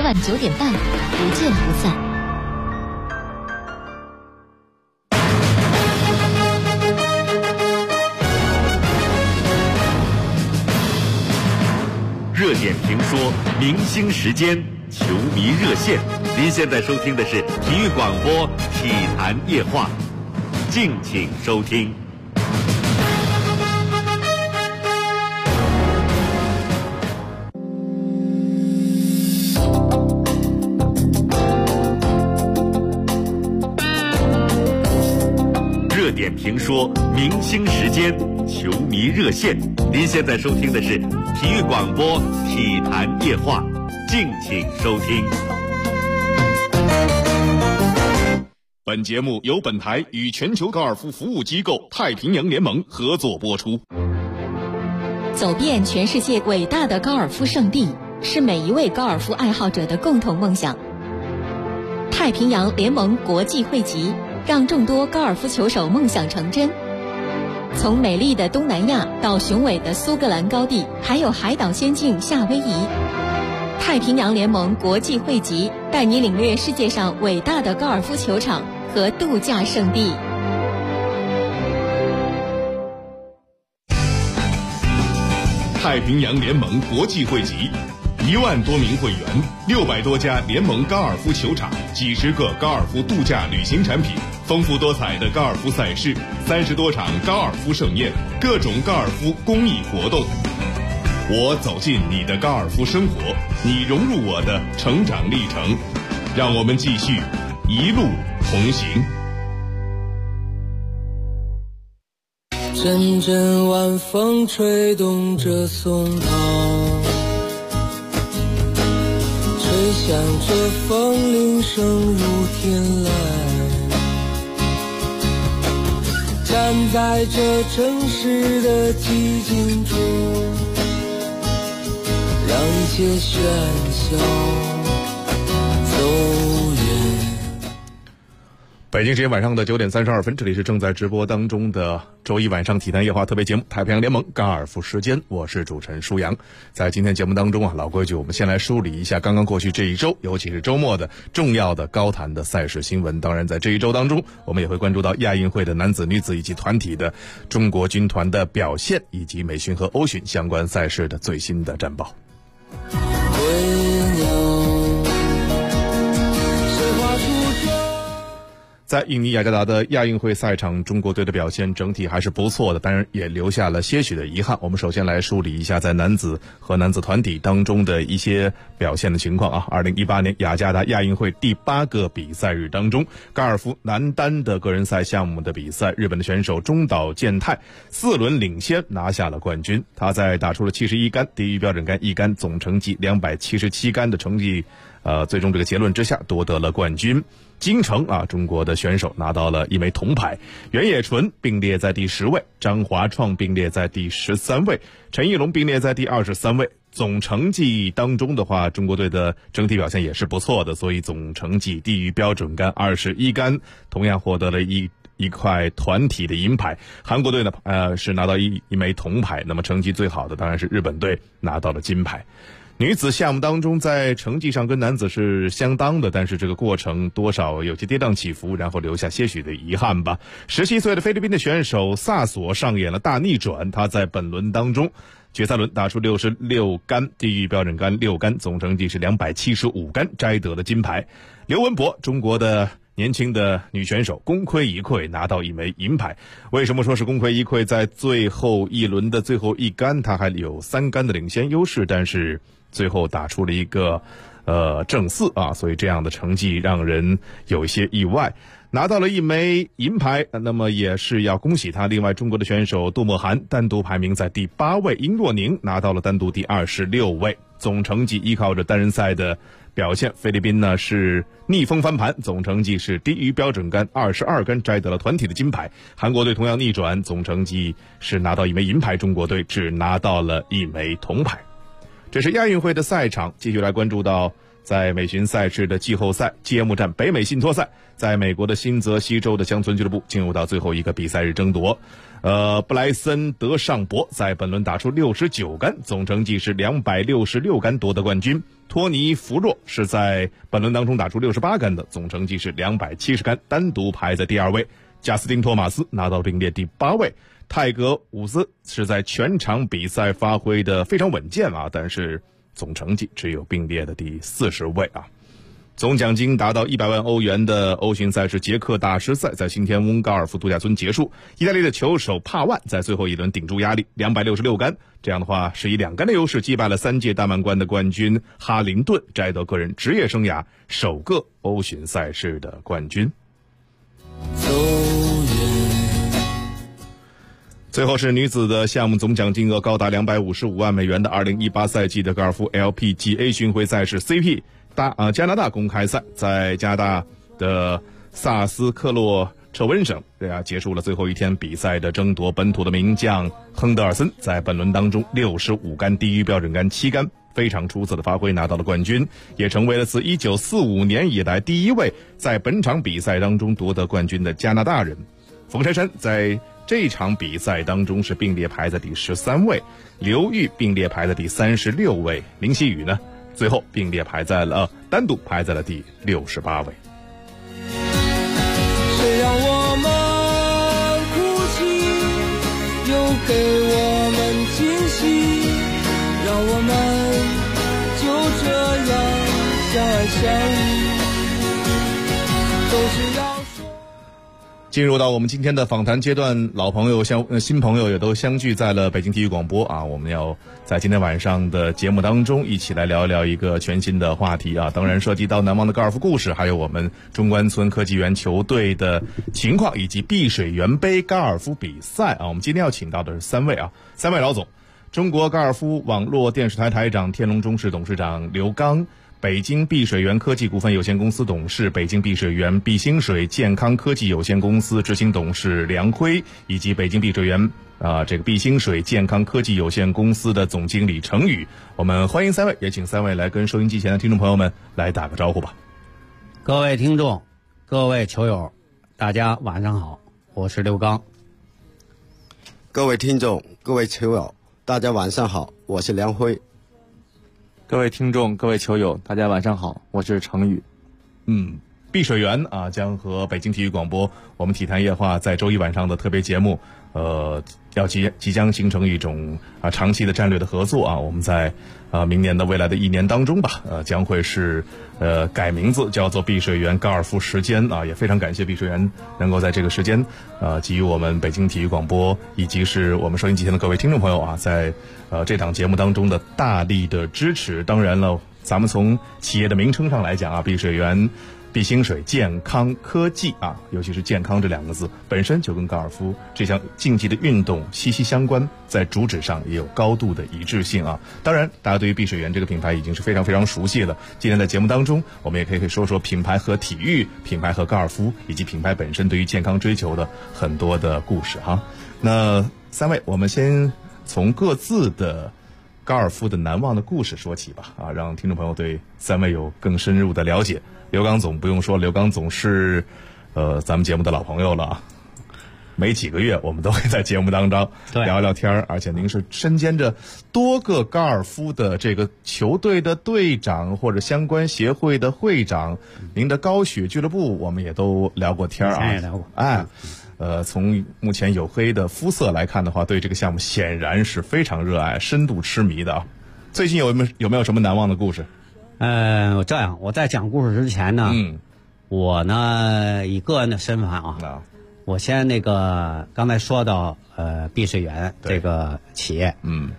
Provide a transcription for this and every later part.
晚9点半不见不散。 热点评说，明星时间，球迷热线。您现在收听的是体育广播体坛夜话，敬请收听。热点评说，明星时间，球迷热线。您现在收听的是体育广播体坛夜话，敬请收听。 本节目由本台与全球高尔夫服务机构太平洋联盟合作播出。 走遍全世界伟大的高尔夫圣地，是每一位高尔夫爱好者的共同梦想。太平洋联盟国际汇集，让众多高尔夫球手梦想成真。从美丽的东南亚到雄伟的苏格兰高地，还有海岛仙境夏威夷，太平洋联盟国际汇集带你领略世界上伟大的高尔夫球场和度假胜地。 太平洋联盟国际汇集，1万多名会员，600多家联盟高尔夫球场，几十个高尔夫度假旅行产品，丰富多彩的高尔夫赛事，30多场高尔夫盛宴，各种高尔夫公益活动。我走进你的高尔夫生活，你融入我的成长历程，让我们继续一路同行。 阵阵晚风吹动着松涛，吹响着风铃声如天籁，站在这城市的寂静中，让一切喧嚣走远。 北京时间晚上的9点32分，这里是正在直播当中的周一晚上体坛夜话特别节目《太平洋联盟高尔夫时间》，我是主持人舒阳。在今天节目当中老规矩，我们先来梳理一下刚刚过去这一周，尤其是周末的重要的高坛的赛事新闻。当然，在这一周当中，我们也会关注到亚运会的男子、女子以及团体的中国军团的表现，以及美巡和欧巡相关赛事的最新的战报。在印尼雅加达的亚运会赛场，中国队的表现整体还是不错的，当然也留下了些许的遗憾。我们首先来梳理一下在男子和男子团体当中的一些表现的情况2018年雅加达亚运会第8个比赛日当中，高尔夫男单的个人赛项目的比赛，日本的选手中岛健太4轮领先拿下了冠军。他在打出了71杆，低于标准杆1杆，总成绩277杆的成绩，最终这个结论之下夺得了冠军。金城中国的选手拿到了1枚铜牌，袁野纯并列在第10位，张华创并列在第13位，陈奕龙并列在第23位。总成绩当中的话，中国队的整体表现也是不错的，所以总成绩低于标准杆21杆，同样获得了一块团体的银牌。韩国队呢，是拿到一枚铜牌，那么成绩最好的当然是日本队拿到了金牌。女子项目当中，在成绩上跟男子是相当的，但是这个过程多少有些跌宕起伏，然后留下些许的遗憾吧。17岁的菲律宾的选手萨索上演了大逆转，他在本轮当中决赛轮打出66杆，低于标准杆6杆，总成绩是275杆，摘得了金牌。刘文博，中国的年轻的女选手功亏一篑，拿到1枚银牌。为什么说是功亏一篑？在最后一轮的最后一杆，她还有3杆的领先优势，但是最后打出了一个正4所以这样的成绩让人有一些意外。拿到了1枚银牌，那么也是要恭喜他。另外，中国的选手杜默涵单独排名在第8位，殷若宁拿到了单独第26位。总成绩依靠着单人赛的表现，菲律宾呢是逆风翻盘，总成绩是低于标准杆22杆，摘得了团体的金牌。韩国队同样逆转，总成绩是拿到1枚银牌，中国队只拿到了1枚铜牌。这是亚运会的赛场，继续来关注到在美巡赛事的季后赛揭幕战北美信托赛，在美国的新泽西州的乡村俱乐部进入到最后一个比赛日争夺。布莱森德尚博在本轮打出69杆，总成绩是266杆夺得冠军。托尼弗若是在本轮当中打出68杆的，总成绩是270杆，单独排在第2位。加斯汀托马斯拿到并列第8位。泰格伍兹是在全场比赛发挥的非常稳健啊，但是总成绩只有并列的第40位啊。总奖金达到100万欧元的欧巡赛事捷克大师赛在新天翁高尔夫度假村结束。意大利的球手帕万在最后一轮顶住压力266杆，这样的话是以2杆的优势击败了3届大满贯的冠军哈林顿，摘得个人职业生涯首个欧巡赛事的冠军。最后是女子的项目，总奖金额高达255万美元的2018赛季的高尔夫 LPGA 巡回赛事 CP加拿大公开赛，在加拿大的萨斯克洛彻温省结束了最后一天比赛的争夺。本土的名将亨德尔森在本轮当中65杆低于标准杆7杆，非常出色的发挥拿到了冠军，也成为了自1945年以来第一位在本场比赛当中夺得冠军的加拿大人。冯珊珊在这场比赛当中是并列排在第13位，刘玉并列排在第36位，林希雨呢最后并列排在了单独排在了第68位。 谁让我们哭泣，又给我们惊喜，让我们就这样相爱相依，都是要进入到我们今天的访谈阶段，老朋友新朋友也都相聚在了北京体育广播啊。我们要在今天晚上的节目当中一起来聊一聊一个全新的话题啊，当然涉及到难忘的高尔夫故事，还有我们中关村科技园球队的情况，以及碧水园杯高尔夫比赛啊。我们今天要请到的是3位老总：中国高尔夫网络电视台台长、天龙中视董事长刘刚，北京碧水园科技股份有限公司董事、北京碧水园碧星水健康科技有限公司执行董事梁辉，以及北京碧水园这个碧星水健康科技有限公司的总经理程宇。我们欢迎3位，也请3位来跟收音机前的听众朋友们来打个招呼吧。 各位听众，各位球友，大家晚上好，我是刘刚。 各位听众，各位球友，大家晚上好，我是梁辉。 各位听众，各位球友，大家晚上好，我是程宇。 碧水园将和北京体育广播我们体坛夜话在周一晚上的特别节目要即将形成一种长期的战略的合作啊。我们在明年的未来的1年当中吧，将会是改名字叫做碧水园高尔夫时间啊。也非常感谢碧水园能够在这个时间给予我们北京体育广播以及是我们收音机前的各位听众朋友啊，在这档节目当中的大力的支持。当然了，咱们从企业的名称上来讲啊，碧水园碧星水健康科技啊，尤其是健康这2个字本身就跟高尔夫这项竞技的运动息息相关，在主旨上也有高度的一致性啊。当然大家对于碧水园这个品牌已经是非常非常熟悉了，今天在节目当中我们也可以说说品牌和体育、品牌和高尔夫，以及品牌本身对于健康追求的很多的故事哈。那3位，我们先从各自的高尔夫的难忘的故事说起吧啊，让听众朋友对3位有更深入的了解。刘刚总不用说，刘刚总是咱们节目的老朋友了啊，没几个月我们都会在节目当中聊聊天，而且您是身兼着多个高尔夫的这个球队的队长或者相关协会的会长，您的高雪俱乐部我们也都聊过天啊， 也聊过。 从目前黝黑的肤色来看的话，对这个项目显然是非常热爱、深度痴迷的啊。最近有没有什么难忘的故事？ 这样，我在讲故事之前呢，我呢以个人的身份我先刚才说到碧水园这个企业，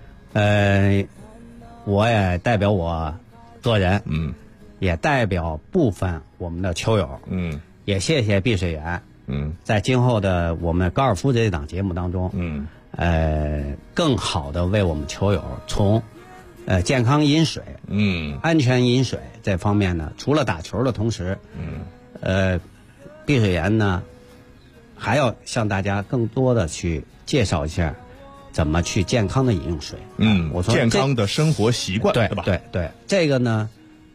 我也代表我个人，也代表部分我们的球友，也谢谢碧水园，在今后的我们高尔夫这档节目当中，更好的为我们球友从健康饮水，安全饮水这方面呢，除了打球的同时，碧水园呢还要向大家更多的去介绍一下怎么去健康的饮用水。 我说健康的生活习惯，对吧？ 对，这个呢，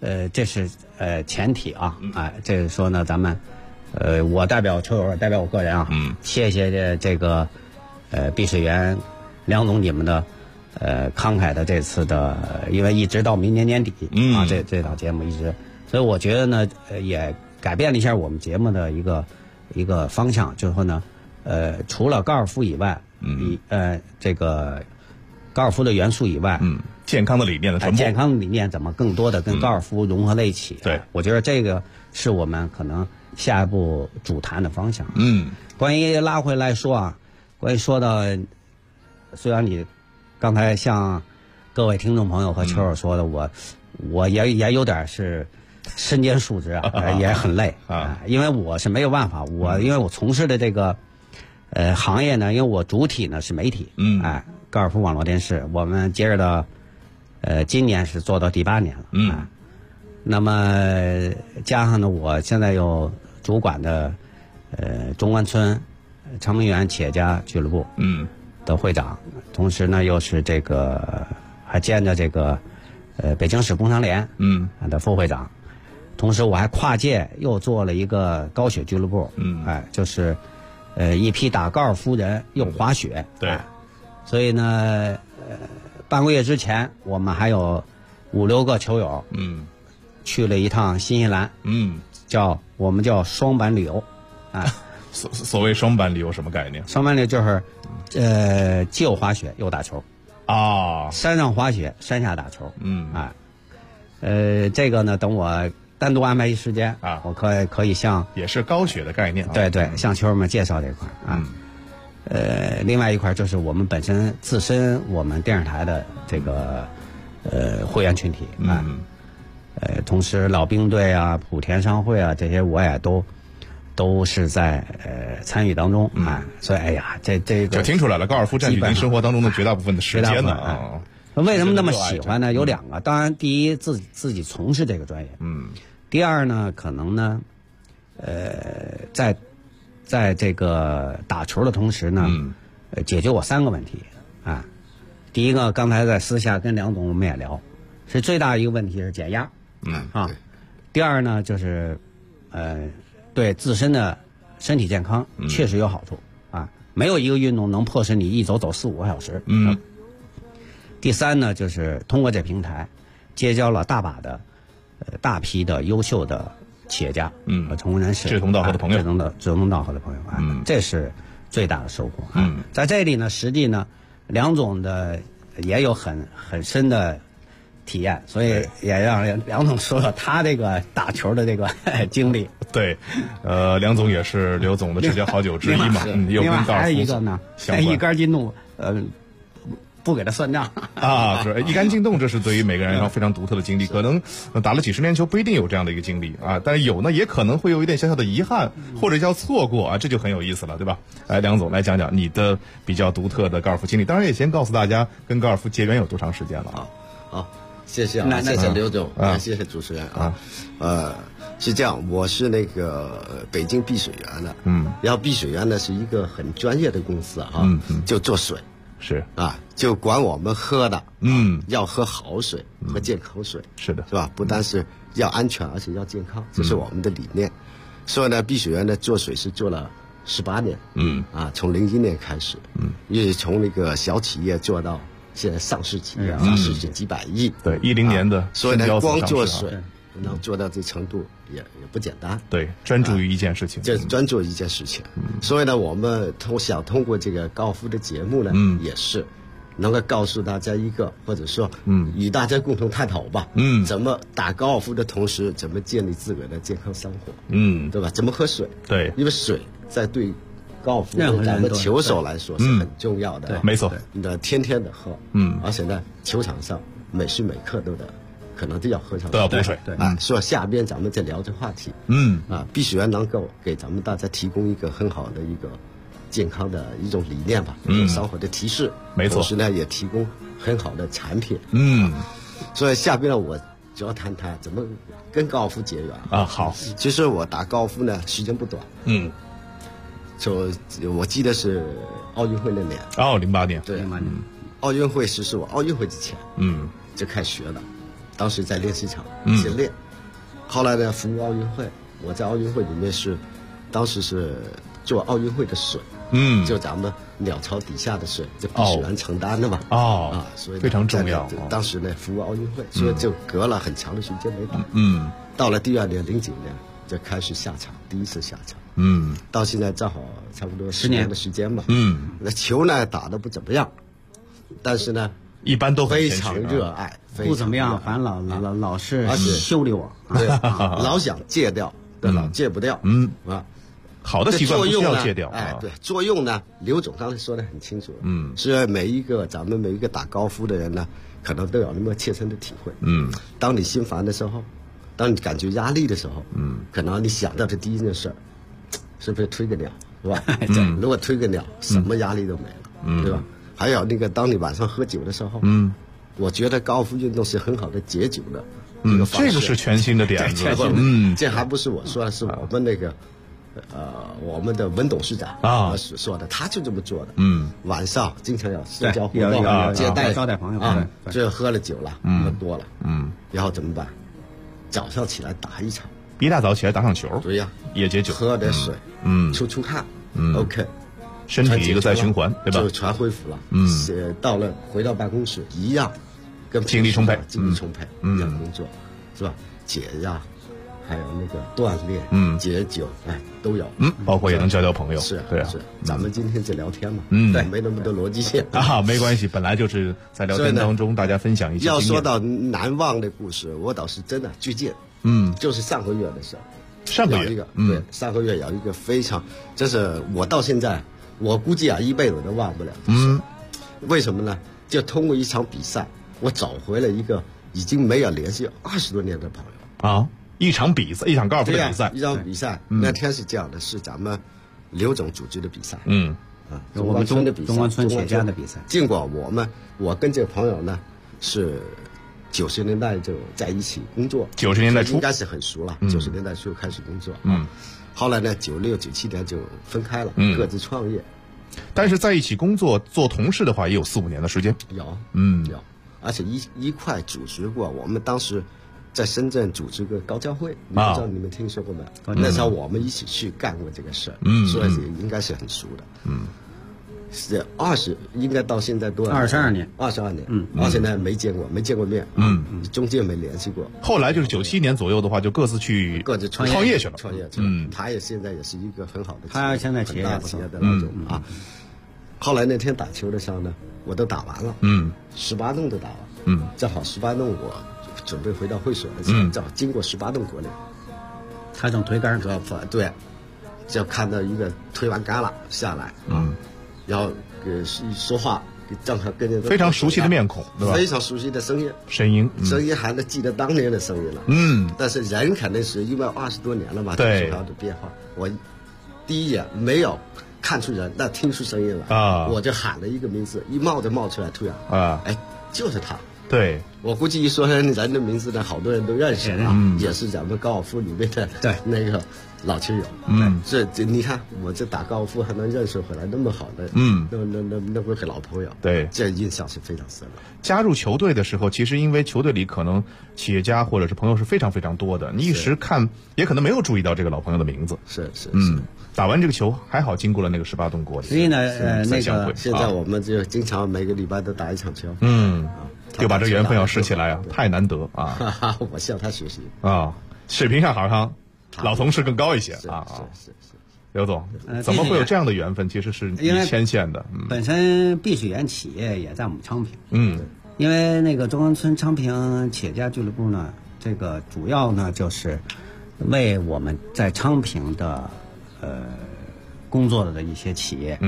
这是前提啊，这是说呢，咱们我代表球友，代表我个人啊，谢谢这个碧水园梁总你们的慷慨的这次的，因为一直到明年年底啊，这档节目一直，所以我觉得呢，也改变了一下我们节目的一个方向，就是说呢，除了高尔夫以外，这个高尔夫的元素以外， 健康的理念的传播， 健康的理念怎么更多的跟高尔夫融合在一起？ 对， 我觉得这个是我们可能下一步主谈的方向。关于拉回来说啊，关于说到，虽然你刚才像各位听众朋友和球友说的，我也有点是身兼数职啊，也很累啊，因为我是没有办法，因为我从事的这个行业呢，因为我主体呢是媒体，高尔夫网络电视，我们接着的今年是做到第8年了，那么加上呢，我现在又主管的中关村长明园企业家俱乐部的会长，同时呢又是这个还兼着这个北京市工商联的副会长，同时我还跨界又做了一个高雪俱乐部，就是一批打高尔夫人又滑雪， 对， 所以呢半个月之前我们还有5、6个球友去了一趟新西兰，我们叫双板旅游啊。 所谓双板旅游什么概念？ 双板旅游就是既有滑雪又打球啊， 山上滑雪山下打球，这个呢等我单独安排一时间啊，我可以向也是高雪的概念， 对，向球友们介绍这块啊。另外一块就是我们本身自身我们电视台的这个会员群体啊，同时老兵队啊、莆田商会啊这些我也都是在参与当中啊，所以哎呀，这个就听出来了，高尔夫占据您生活当中的绝大部分的时间呢啊。 为什么那么喜欢呢？有2个，当然第一自己从事这个专业，第二呢可能呢在这个打球的同时呢，解决我3个问题啊。第一个，刚才在私下跟梁总我们也聊，是最大的一个问题是减压，第二呢就是对自身的身体健康确实有好处啊，没有一个运动能迫使你一走4、5个小时。第3呢就是通过这平台结交了大把的大批的优秀的企业家和成功人士， 志同道合的朋友， 志同道合的朋友啊，这是最大的收获啊。在这里呢，实际呢，梁总的也有很深的体验，所以也让梁总说说他这个打球的这个经历。 对，梁总也是刘总的至交好友之一嘛， 另外还有一个呢，一杆进洞，不给他算账啊，是一杆进洞，这是对于每个人非常独特的经历。可能打了几十年球不一定有这样的一个经历啊，但是有呢，也可能会有一点小小的遗憾，或者叫错过啊，这就很有意思了，对吧？梁总来讲讲你的比较独特的高尔夫经历，当然也先告诉大家跟高尔夫结缘有多长时间了啊。 好，谢谢啊，谢谢刘总谢谢主持人啊。是这样，我是那个北京碧水园的，然后碧水园呢是一个很专业的公司啊，就做水。 是啊， 就管我们喝的，要喝好水，喝健康水， 是的， 是吧？不单是要安全，而且要健康，这是我们的理念。所以呢，碧水园呢做水是做了18年，从01年开始，也从那个小企业做到现在上市企业，市值几百亿。 对，10年的， 所以呢，光做水能做到这程度也不简单。 对，专注于一件事情， 这专注一件事情。所以呢，我们想通过这个高尔夫的节目呢，也是能够告诉大家一个，或者说，与大家共同探讨吧，怎么打高尔夫的同时，怎么建立自个儿的健康生活，对吧？怎么喝水？ 对， 因为水在对高尔夫咱们球手来说是很重要的， 没错， 天天的喝，而且呢，球场上每时每刻都可能都要喝上， 都要补水， 对啊。说下边咱们再聊这话题，碧水园能够给咱们大家提供一个很好的一个健康的一种理念吧，一种生活的提示， 没错。 同时呢，也提供很好的产品，所以下边呢，我主要谈谈怎么跟高尔夫结缘啊。好， 其实我打高尔夫呢时间不短，就我记得是奥运会那年 ，08年， 对，奥运会是我奥运会之前，就开始学的。 当时在练习场先练，后来呢服务奥运会，我在奥运会里面当时是做奥运会的水，就咱们鸟巢底下的水，就必须人承担的嘛，所以非常重要。 当时呢服务奥运会，所以就隔了很长的时间没打，到了第2年09年就开始下场，第一次下场，到现在正好差不多10年的时间吧，那球呢打得不怎么样，但是呢一般都非常热爱， 不怎么样，反正老是修理我， 对，老想戒掉，对了，戒不掉， 好的习惯不需要戒掉， 对，作用呢，刘总刚才说得很清楚，是咱们每一个打高尔夫的人呢，可能都有那么切身的体会，当你心烦的时候，当你感觉压力的时候，可能你想到的第一件事，是不是推个鸟，是吧？如果推个鸟，什么压力都没了，对吧？还有那个，当你晚上喝酒的时候，我觉得高尔夫运动是很好的解酒的一个方式， 这个是全新的点子， 这还不是我说的，是我们那个。我们的文董事长说的，他就这么做的。晚上经常有社交活动，接待招待朋友， 这喝了酒了，喝多了，然后怎么办？早上起来打一场， 一大早起来打场球， 对呀， 也解酒， 喝点水，出汗，OK， 身体一个再循环，对吧？ 就全恢复了。回到办公室一样，跟精力充沛， 一样工作，是吧？解压。还有那个锻炼，解酒，都有， 包括也能交朋友，对啊， 咱们今天就聊天嘛，对，没那么多逻辑性没关系，本来就是在聊天当中大家分享一些。 要说到难忘的故事，我倒是真的最近，就是上个月的事， 上个月， 对，上个月有一个非常，就是我到现在，我估计一辈子都忘不了的事。为什么呢？就通过一场比赛，我找回了一个已经没有联系20多年的朋友一场比赛，一场高尔夫的比赛， 一场比赛。那天是这样的，是咱们刘总组织的比赛， 我们中关村企业家的比赛。 尽管我跟这个朋友呢是90年代就在一起工作 ，90年代初应该是很熟了，90年代初开始工作，后来呢96、97年就分开了，各自创业。 但是在一起工作做同事的话，也有4、5年的时间。 有，而且一块组织过，我们当时。在深圳组织个高交会，不知道你们听说过没？那时候我们一起去干过这个事儿，所以应该是很熟的。是应该到现在多 22年 ，22年，而且呢没见过面，中间没联系过。 后来就是97年左右的话，就各自创业去了， 他也现在也是一个很好的， 他现在企业的老总后来那天打球的时候呢，我都打完了，18洞都打完，正好18洞我。准备回到会所的时候，正好经过18洞国内， 他正推杆对，就看到一个推完杆了下来，然后说话，正好跟着非常熟悉的面孔，对吧？ 非常熟悉的声音还能记得当年的声音了，但是人肯定是因为20多年了嘛，对，有的变化。我第一眼没有看出人，但听出声音来我就喊了一个名字，一冒出来，突然就是他。 对， 我估计一说人的名字呢，好多人都认识也是咱们高尔夫里面的那个老球友。这你看，我这打高尔夫还能认识回来那么好的，那位老朋友， 对， 这印象是非常深的。 加入球队的时候，其实因为球队里可能企业家或者是朋友是非常非常多的，你一时看也可能没有注意到这个老朋友的名字。 是， 打完这个球还好，经过了那个18洞国里。 所以呢，那个现在我们就经常每个礼拜都打一场球。 就把这缘分要拾起来啊，太难得啊！ 我向他学习水平上好像老同事更高一些是。 刘总，怎么会有这样的缘分？其实是你牵线的。 本身碧水园企业也在我们昌平。因为那个中关村昌平企业家俱乐部呢，这个主要呢就是为我们在昌平的工作的一些企业，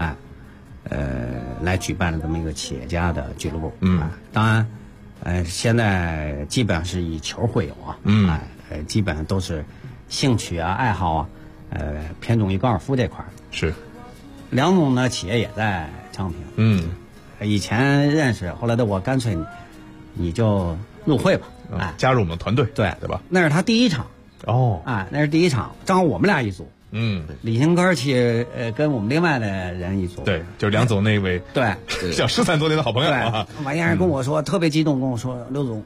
来举办了这么一个企业家的俱乐部。当然，现在基本上是以球会友基本上都是兴趣爱好偏重于高尔夫这块。 是， 梁总呢，企业也在昌平。以前认识，后来的我干脆你就入会吧， 加入我们团队， 对吧？ 那是他第一场。那是第一场，正好我们俩一组。李兴科去跟我们另外的人一组， 对，就是梁总那位， 对， 像13多年的好朋友王先生跟我说，特别激动，跟我说，刘总，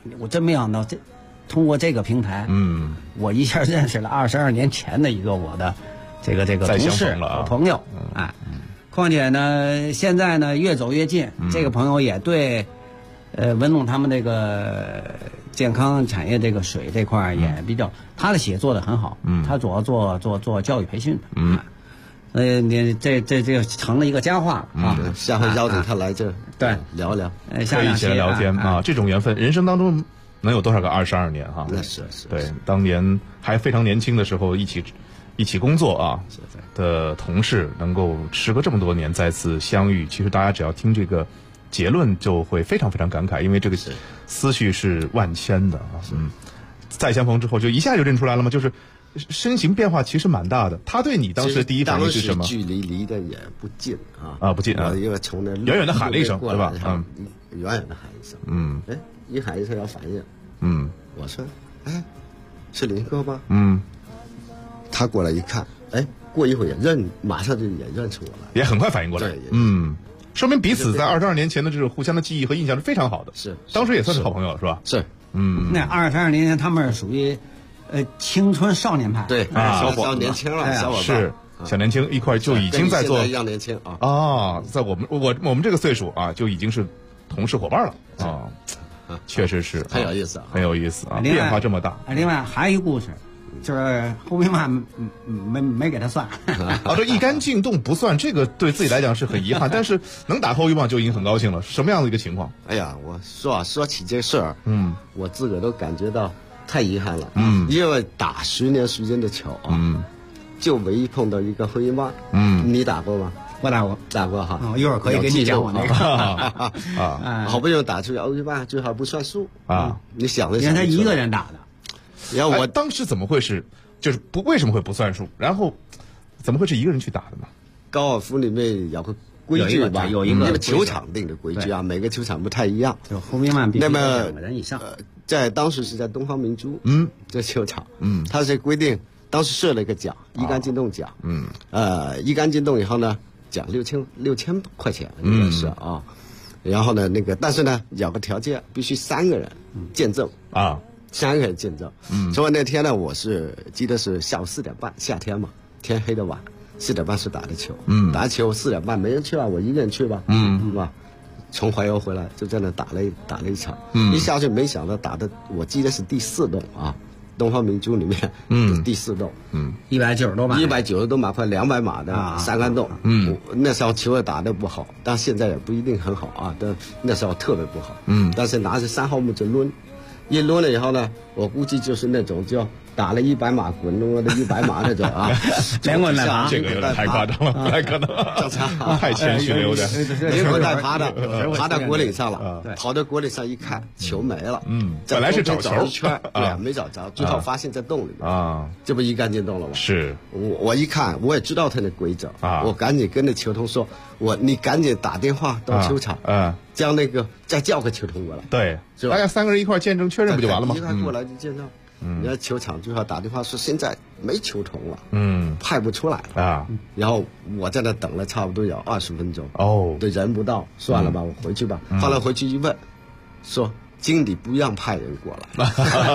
我真没想到通过这个平台，我一下认识了22年前的一个我的这个同事朋友，况且呢，现在呢越走越近，这个朋友也对，文总他们这个健康产业这个水这块也比较，他的企业做得很好，他主要做教育培训的，你这成了一个佳话啊， 下回邀请他来这对聊聊， 可以一起来聊天啊，这种缘分，人生当中能有多少个22年哈？ 那是对，当年还非常年轻的时候一起工作啊的同事，能够时隔这么多年再次相遇，其实大家只要听这个结论就会非常非常感慨，因为这个思绪是万千的啊。再相逢之后就一下就认出来了吗？就是身形变化其实蛮大的。他对你当时第一反应是什么？ 当时距离离得也不近啊。 不近啊， 因为从那远远的喊了一声，对吧？ 远远的喊一声，一喊一声要反应，我说，是林哥吗？他过来一看，过一会儿马上就也认出我来， 也很快反应过来，说明彼此在22年前的这种互相的记忆和印象是非常好的， 是当时也算是好朋友了，是吧？ 是， 那22年前他们是属于青春少年派， 对小年轻了，小伙伴是小年轻一块就已经在做一样年轻啊在我们这个岁数啊就已经是同事伙伴了啊，确实是很有意思， 很有意思啊，变化这么大。 另外还有一个故事。就是后面嘛，没给他算。 这一杆进洞不算，这个对自己来讲是很遗憾，但是能打后一棒就已经很高兴了。什么样的一个情况？ 哎呀，我说起这事儿，我自个儿都感觉到太遗憾了。因为打10年时间的球啊，就唯一碰到一个后一棒。你打过吗？ 我打过哈。 一会儿可以给你讲我那个。好不容易打出欧一棒，最好不算数啊。你想了想， 因为他一个人打的。 然后我当时怎么会就是为什么会不算数？然后怎么会是一个人去打的呢？ 高尔夫里面有个规矩吧， 有一个球场定的规矩啊，每个球场不太一样。 就后面必须2个人以上。 在当时是在东方明珠，这球场，它是规定当时设了一个奖，一杆进洞奖，一杆进洞以后呢，奖6000块钱应该是啊。然后呢，但是呢有个条件，必须3个人见证啊。3个人见证，所以那天呢，我是记得是下午4点半，夏天嘛，天黑的晚，4点半是打的球，打球4点半没人去了，我一个人去吧，是吧？从淮油回来就在那打了一场，一下去没想到打的，我记得是第4洞啊，东方明珠里面第4洞 ，190多码 ，190多码快200码的3杆洞，那时候球也打得不好，但现在也不一定很好啊，但那时候特别不好，但是拿着3号木就抡。一抡了以后呢，我估计就是那种就打了100码滚动的100码那种啊， 连滚带爬， 这个有点太夸张了，不太可能，太谦虚了有点， 连滚带爬的，爬到果岭上了，跑到果岭上一看，球没了， 本来是找一圈，对，没找着，最后发现在洞里面啊，这不一杆进洞了吗？ 是， 我一看，我也知道他的规则啊，我赶紧跟那球童说，你赶紧打电话到球场，将再叫个球童过来， 对，大家3个人一块见证确认不就完了吗？ 一块过来就见证。人家球场最后打电话说现在没球童了，派不出来了啊。然后我在那等了差不多有20分钟，对，人不到，算了吧，我回去吧。后来回去一问，说经理不让派人过来。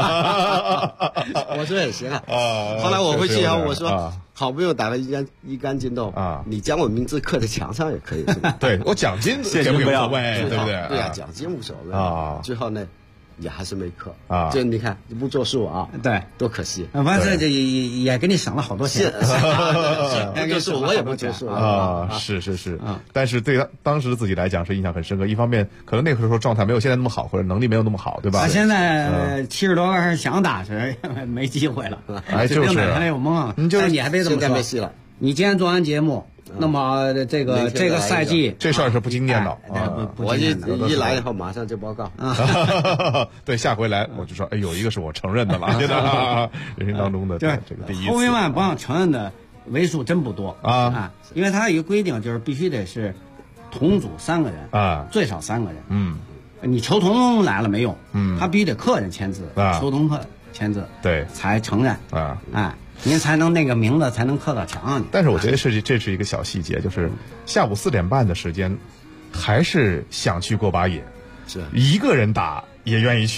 我说也行啊。后来我回去以后，我说好不容易打了一杆进洞啊，你将我名字刻在墙上也可以，是吧？ 对，我奖金给不要对不对？ 对呀，奖金无所谓啊。最后呢，也还是没刻啊，这你看你不作数啊， 对， 多可惜。 完事这也给你省了好多钱。 不作数我也不作数啊，是，但是对当时自己来讲是印象很深刻。一方面可能那个时候状态没有现在那么好，或者能力没有那么好，对吧？ 现在70多个想打时没机会了， 就是还有梦，你还得这么说， 现在没戏了。 你今天做完节目。那么这个赛季这事儿是不经电脑我一来以后马上就报告对，下回来我就说有一个是我承认的了，人生当中的这个第一次。 后面嘛不让承认的为数真不多啊，因为他有一个规定，就是必须得是同组3个人啊，最少3个人。你球童来了没用，他必须得客人签字，球童客签字， 对， 才承认您才能那个名字才能刻到墙上去。 但是我觉得这是一个小细节，就是下午4点半的时间，还是想去过把瘾， 是一个人打也愿意去，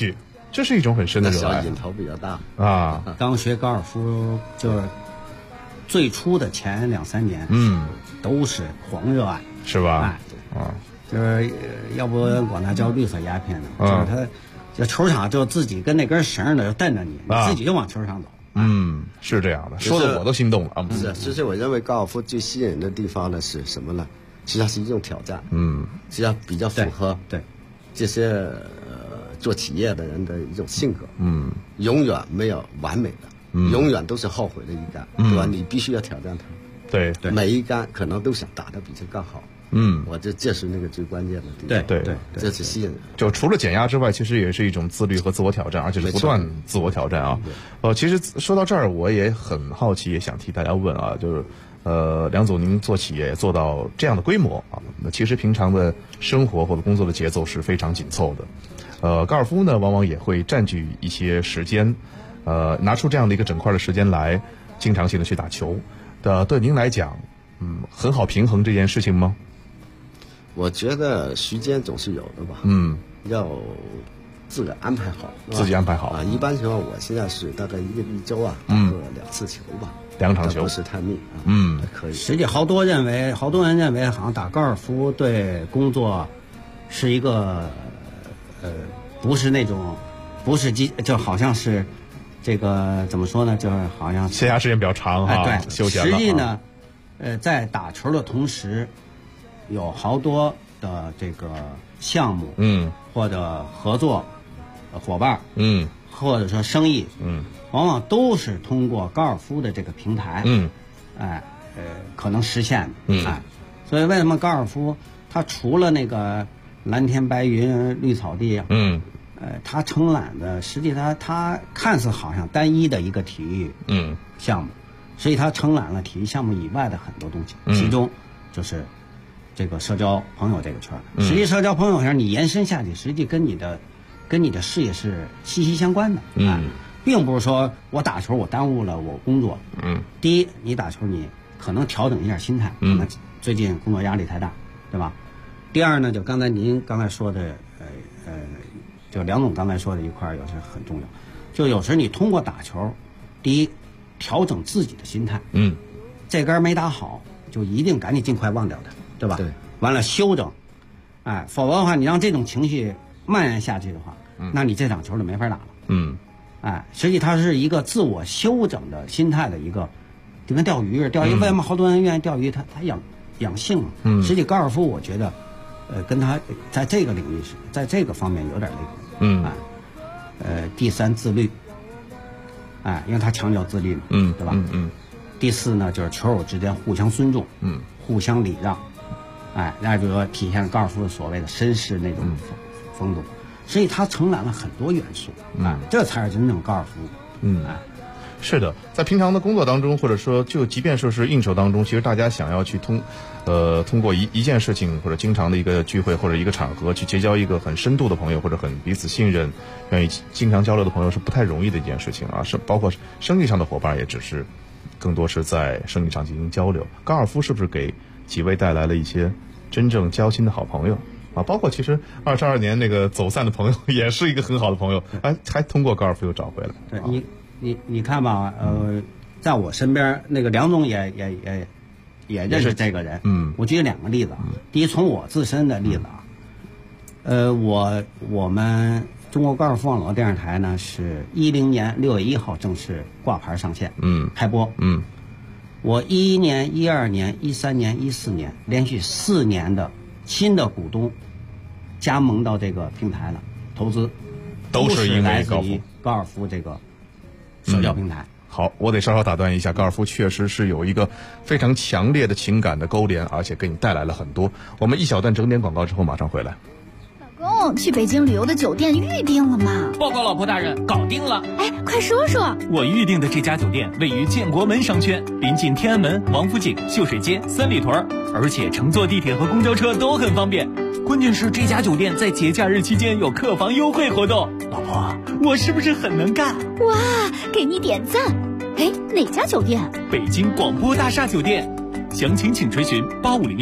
这是一种很深的热爱。 小瘾头比较大啊。 刚学高尔夫就是最初的前2-3年，都是狂热爱， 是吧？ 就是要不管它叫绿色鸦片呢，就是它就球场就自己跟那根绳呢就瞪着你，你自己就往球场走。 是这样的，说的我都心动了啊。 是，其实我认为高尔夫最吸引人的地方呢是什么呢？其实它是一种挑战，其实它比较符合对这些做企业的人的一种性格，永远没有完美的，永远都是后悔的一杆，对吧？你必须要挑战它， 对， 每一杆可能都想打得比这更好。我这是那个最关键的地方。 对， 这是吸引人。 就除了减压之外，其实也是一种自律和自我挑战，而且是不断自我挑战啊。其实说到这儿，我也很好奇，也想替大家问啊，就是梁总，您做企业做到这样的规模啊，那其实平常的生活或者工作的节奏是非常紧凑的。高尔夫呢，往往也会占据一些时间，拿出这样的一个整块的时间来经常性的去打球对您来讲，很好平衡这件事情吗？ 我觉得时间总是有的吧，要自个安排好， 自己安排好啊。一般情况，我现在是大概一周啊打个2次球吧 ，2场球不是太密啊，还可以。 实际好多人认为，好像打高尔夫对工作是一个不是那种，不是就好像是这个怎么说呢？就是好像闲暇时间比较长哈， 对， 休闲了。 实际呢，在打球的同时，有好多的这个项目，或者合作伙伴，或者说生意，往往都是通过高尔夫的这个平台，可能实现的，所以为什么高尔夫它除了那个蓝天白云绿草地，它承揽的实际它看似好像单一的一个体育项目，实际它承揽了体育项目以外的很多东西，其中就是这个社交朋友这个圈儿。实际社交朋友圈你延伸下去，实际跟你的事业是息息相关的，并不是说我打球我耽误了我工作。第一，你打球你可能调整一下心态，可能最近工作压力太大，对吧？第二呢，就您刚才说的，就梁总刚才说的一块儿，有时很重要。就有时你通过打球，第一，调整自己的心态，这杆没打好，就一定赶紧尽快忘掉它，对吧？ 对。 完了休整，否则的话，你让这种情绪蔓延下去的话，那你这场球就没法打了。实际它是一个自我休整的心态的一个，就跟钓鱼，为什么好多人愿意钓鱼？他养性。实际高尔夫我觉得，跟他在这个领域是在这个方面有点那个。第三，自律。因为他强调自律嘛，对吧？第四呢，就是球友之间互相尊重，互相礼让。那比如说体现高尔夫所谓的绅士那种风度。所以它承揽了很多元素，这才是真正高尔夫。 是的，在平常的工作当中，或者说就即便说是应酬当中，其实大家想要去通过一件事情或者经常的一个聚会或者一个场合去结交一个很深度的朋友或者很彼此信任、愿意经常交流的朋友是不太容易的一件事情啊。是包括生意上的伙伴也只是更多是在生意上进行交流。高尔夫是不是给几位带来了一些真正交心的好朋友？包括其实22年那个走散的朋友也是一个很好的朋友，还通过高尔夫又找回来。 对，你看吧，在我身边那个梁总也认识这个人。我举2个例子啊。第一，从我自身的例子啊，我们中国高尔夫网络电视台呢是2010年6月1号正式挂牌上线，开播。我11年、12年、13年、14年连续4年的新的股东加盟到这个平台了，投资都是因为来自于高尔夫这个社交平台。 好，我得稍稍打断一下，高尔夫确实是有一个非常强烈的情感的勾连，而且给你带来了很多。我们一小段整点广告之后马上回来。 老公，去北京旅游的酒店预定了吗？ 报告老婆大人，搞定了。 哎，快说说。 我预定的这家酒店位于建国门商圈，临近天安门、王府井、秀水街、三里屯，而且乘坐地铁和公交车都很方便。关键是这家酒店在节假日期间有客房优惠活动。老婆，我是不是很能干？ 哇，给你点赞。哎，哪家酒店？ 北京广播大厦酒店。详情请垂询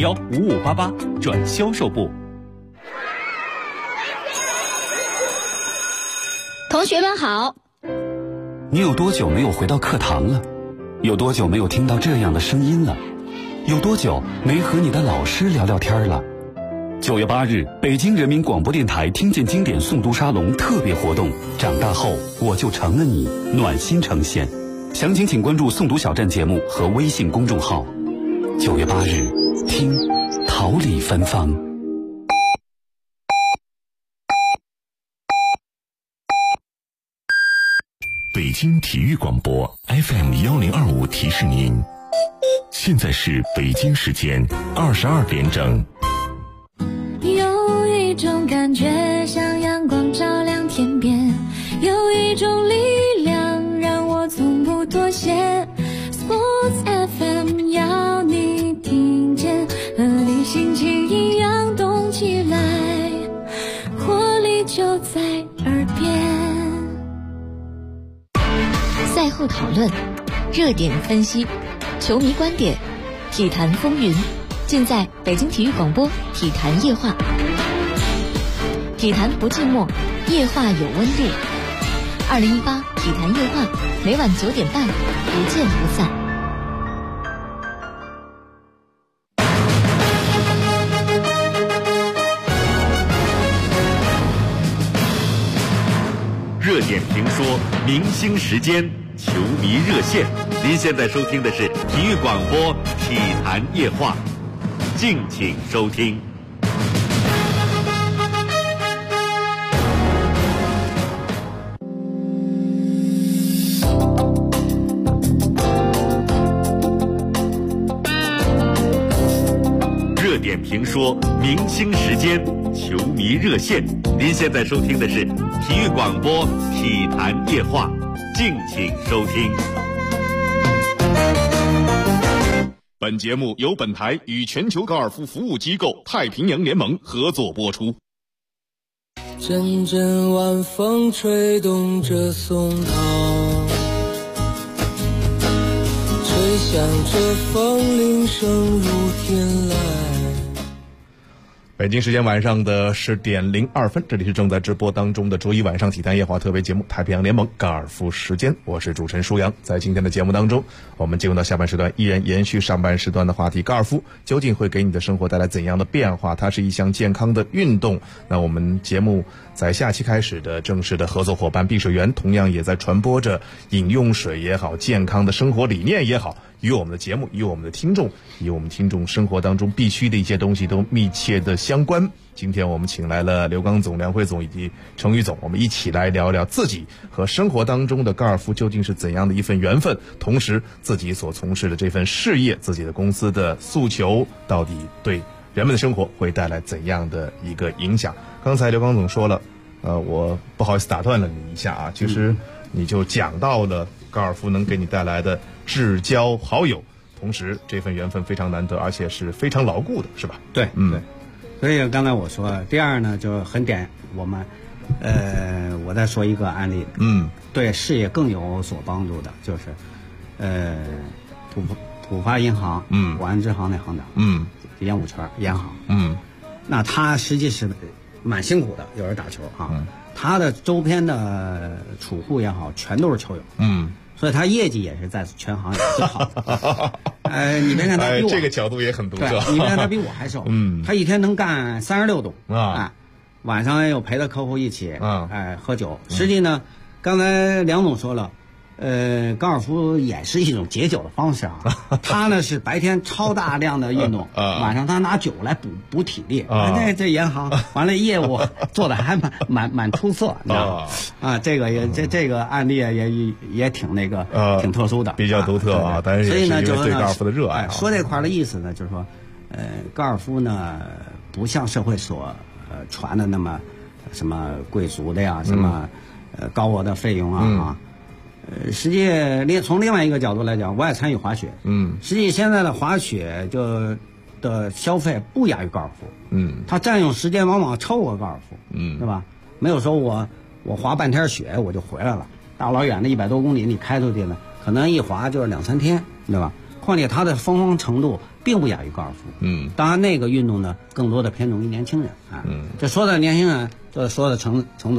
8501-5588转销售部。 同同学们好。 你有多久没有回到课堂了？有多久没有听到这样的声音了？有多久没和你的老师聊聊天了？9月8日，北京人民广播电台听见经典诵读沙龙特别活动，长大后我就成了你，暖心呈现。详情请关注诵读小站节目和微信公众号。9月8日，听桃李芬芳。 北京体育广播 FM1025提示您，现在是北京时间22点整。 有一种感觉像阳光照亮天边，有一种力量让我从不妥协。 Sports FM 要你听见，和你心情一样动起来，活力就在耳边。 赛后讨论，热点分析，球迷观点，体坛风云，尽在北京体育广播体坛夜话。体坛不寂寞，夜话有温度。2018体坛夜话，每晚9点半，不见不散。 热点评说，明星时间，球迷热线。您现在收听的是体育广播体坛夜话，敬请收听。热点评说，明星时间，球迷热线。您现在收听的是体育广播体坛夜话，敬请收听。 本节目由本台与全球高尔夫服务机构太平洋联盟合作播出。 阵阵晚风吹动着松涛，吹响着风铃声如天籁。 北京时间晚上的10点02分，这里是正在直播当中的周一晚上体坛夜话特别节目《太平洋联盟高尔夫时间》，我是主持人舒阳。在今天的节目当中，我们进入到下半时段，依然延续上半时段的话题，高尔夫究竟会给你的生活带来怎样的变化？它是一项健康的运动。那我们节目在下期开始的正式的合作伙伴碧水园，同样也在传播着饮用水也好，健康的生活理念也好，与我们的节目，与我们的听众，与我们听众生活当中必须的一些东西都密切的相关。今天我们请来了刘刚总、梁辉总以及程宇总，我们一起来聊聊自己和生活当中的高尔夫究竟是怎样的一份缘分，同时自己所从事的这份事业，自己的公司的诉求到底对人们的生活会带来怎样的一个影响。刚才刘刚总说了，我不好意思打断了你一下啊，其实你就讲到了高尔夫能给你带来的至交好友，同时这份缘分非常难得，而且是非常牢固的，是吧？ 对，对。所以刚才我说，第二呢，就很点我们，我再说一个案例，对事业更有所帮助的，就是，浦发银行，武安支行那行长，烟雾圈烟行，那他实际是蛮辛苦的，有人打球啊，他的周边的储户也好，全都是球友，所以他业绩也是在全行业最好的。你别看他比我， 这个角度也很独特。 你别看他比我还瘦，他一天能干36栋啊，晚上又陪着客户一起喝酒。实际呢，刚才梁总说了，高尔夫也是一种解酒的方式啊。他呢是白天超大量的运动，晚上他拿酒来补体力。这银行完了业务做的还蛮出色，你知道吗？这个也这个案例也挺那个挺特殊的， 比较独特啊。但是所以呢，就是对高尔夫的热爱。 说这块的意思呢，就是说，高尔夫呢不像社会所传的那么什么贵族的呀，什么高额的费用啊。实际从另外一个角度来讲，我也参与滑雪。实际现在的滑雪的消费不亚于高尔夫。它占用时间往往超过高尔夫。对吧？没有说我滑半天雪我就回来了，大老远的100多公里你开出去呢，可能一滑就是2-3天，对吧？况且它的风光程度并不亚于高尔夫。当然那个运动呢，更多的偏重于年轻人啊。这说的年轻人，就说的程总。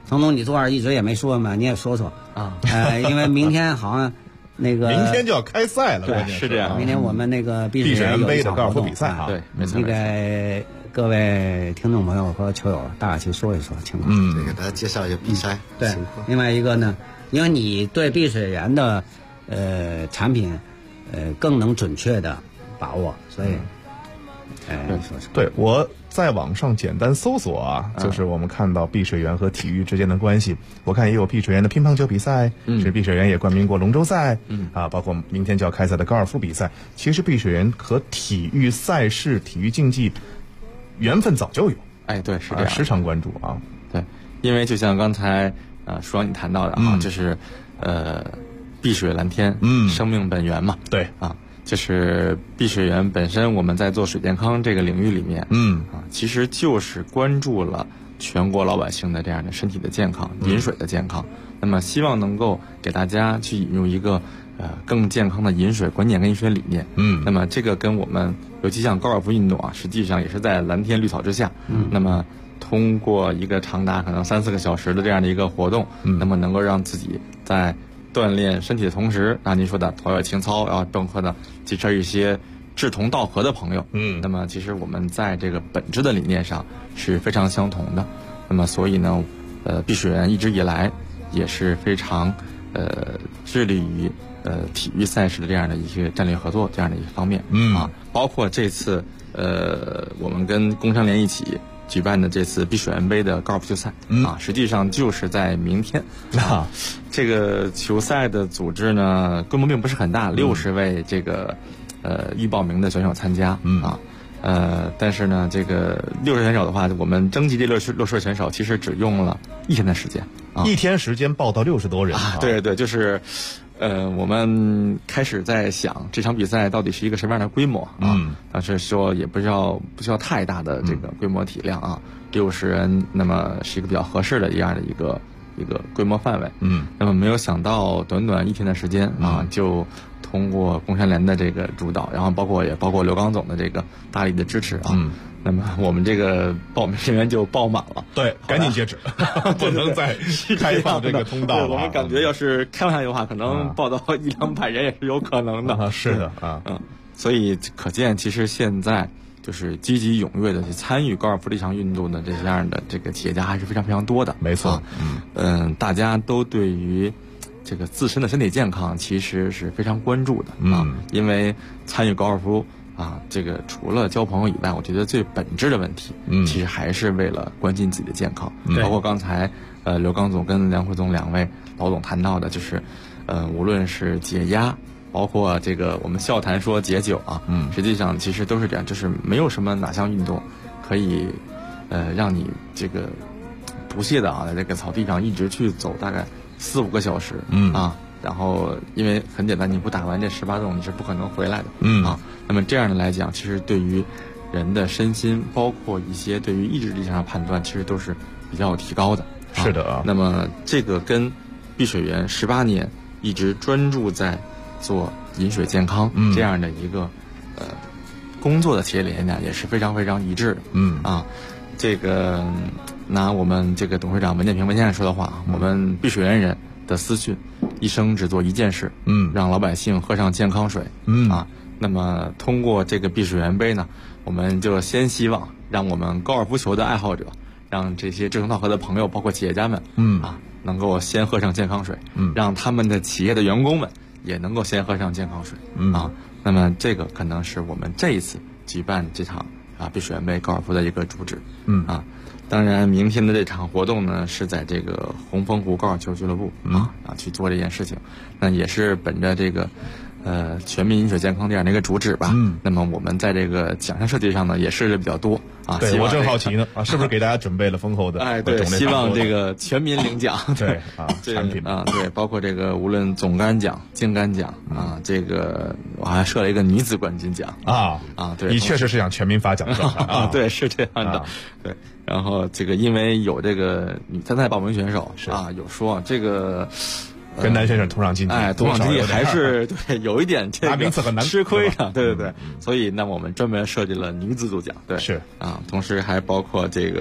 程总，你昨晚一直也没说嘛，你也说说啊。 因为明天好像那个明天就要开赛了， 对，是这样。 明天我们那个碧水园杯的高尔夫比赛啊， 对，没错。 你给各位听众朋友和球友大概去说一说情况， 给大家介绍一下比赛情况。 对，另外一个呢，因为你对碧水园的产品更能准确的把握，所以说说。 对，我在网上简单搜索啊，就是我们看到碧水园和体育之间的关系，我看也有碧水园的乒乓球比赛，是碧水园也冠名过龙舟赛，包括明天就要开赛的高尔夫比赛。其实碧水园和体育赛事、体育竞技缘分早就有， 对，是这样， 时常关注啊。 对，因为就像刚才舒阳你谈到的啊，就是碧水蓝天，生命本源嘛， 对啊。就是碧水园本身，我们在做水健康这个领域里面，其实就是关注了全国老百姓的这样的身体的健康、饮水的健康。那么，希望能够给大家去引入一个更健康的饮水观念跟饮水理念。那么这个跟我们，尤其像高尔夫运动啊，实际上也是在蓝天绿草之下。那么通过一个长达可能3-4个小时的这样的一个活动，那么能够让自己在锻炼身体的同时，您说的陶冶情操，然后包括呢，结识一些志同道合的朋友。那么其实我们在这个本质的理念上是非常相同的。那么所以呢，碧水园一直以来也是非常致力于体育赛事的这样的一些战略合作这样的一个方面。包括这次我们跟工商联一起举办的这次碧水园杯的高尔夫球赛实际上就是在明天这个球赛的组织呢，规模并不是很大，60位这个预报名的选手参加但是呢，这个60选手的话，我们征集这60位选手其实只用了1天的时间 1天时间报到60多人对对，就是我们开始在想这场比赛到底是一个什么样的规模但是说也不需要太大的这个规模体量60人，那么是一个比较合适的这样的一个规模范围。那么没有想到短短1天的时间就通过工商联的这个主导，然后包括刘刚总的这个大力的支持那么我们这这个报名人员就爆满了。 对，赶紧截止，不能再开放这个通道了。 我们感觉要是开放下去的话，可能报到100-200人也是有可能的。 是的所以可见，其实现在就是积极踊跃的去参与高尔夫这项运动的这样的这个企业家还是非常非常多的。 没错， 大家都对于这个自身的身体健康其实是非常关注的因为参与高尔夫这个除了交朋友以外，我觉得最本质的问题其实还是为了关心自己的健康。包括刚才刘刚总跟梁辉总2位老总谈到的，就是无论是解压，包括这个我们笑谈说解酒实际上其实都是这样，就是没有什么哪项运动可以让你这个不懈的在这个草地上一直去走大概4-5个小时然后因为很简单，你不打完这18洞你是不可能回来的那么这样的来讲，其实对于人的身心，包括一些对于意志力上的判断，其实都是比较有提高的。 是的那么这个跟碧水园18年一直专注在做饮水健康这样的一个工作的企业理念也是非常非常一致的。这个拿我们这个董事长文建平文先生说的话，我们碧水园人的私训，一生只做一件事，让老百姓喝上健康水。那么通过这个碧水园杯呢，我们就先希望让我们高尔夫球的爱好者，让这些志同道合的朋友，包括企业家们，能够先喝上健康水，让他们的企业的员工们也能够先喝上健康水。那么这个可能是我们这一次举办这场碧水园杯高尔夫的一个主旨。当然，明天的这场活动呢，是在这个红枫湖高尔夫球俱乐部去做这件事情。那也是本着这个全民饮水健康这样的一个主旨吧。那么我们在这个奖项设计上呢，也设置比较多对，我正好奇呢是不是给大家准备了丰厚的对，希望这个全民领奖。 对产品对，包括这个无论总杆奖、净杆奖这个我还设了一个女子冠军奖对， 你确实是想全民发奖状对，是这样的对。然后这个因为有这个女参赛报名选手有说这个跟男选手同场竞技同场竞技还是对有一点这个拿名次很难吃亏的。对，所以那我们专门设计了女子组奖。对， 是同时还包括这个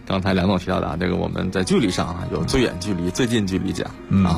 刚才梁总提到的这个我们在距离上啊有最远距离、最近距离奖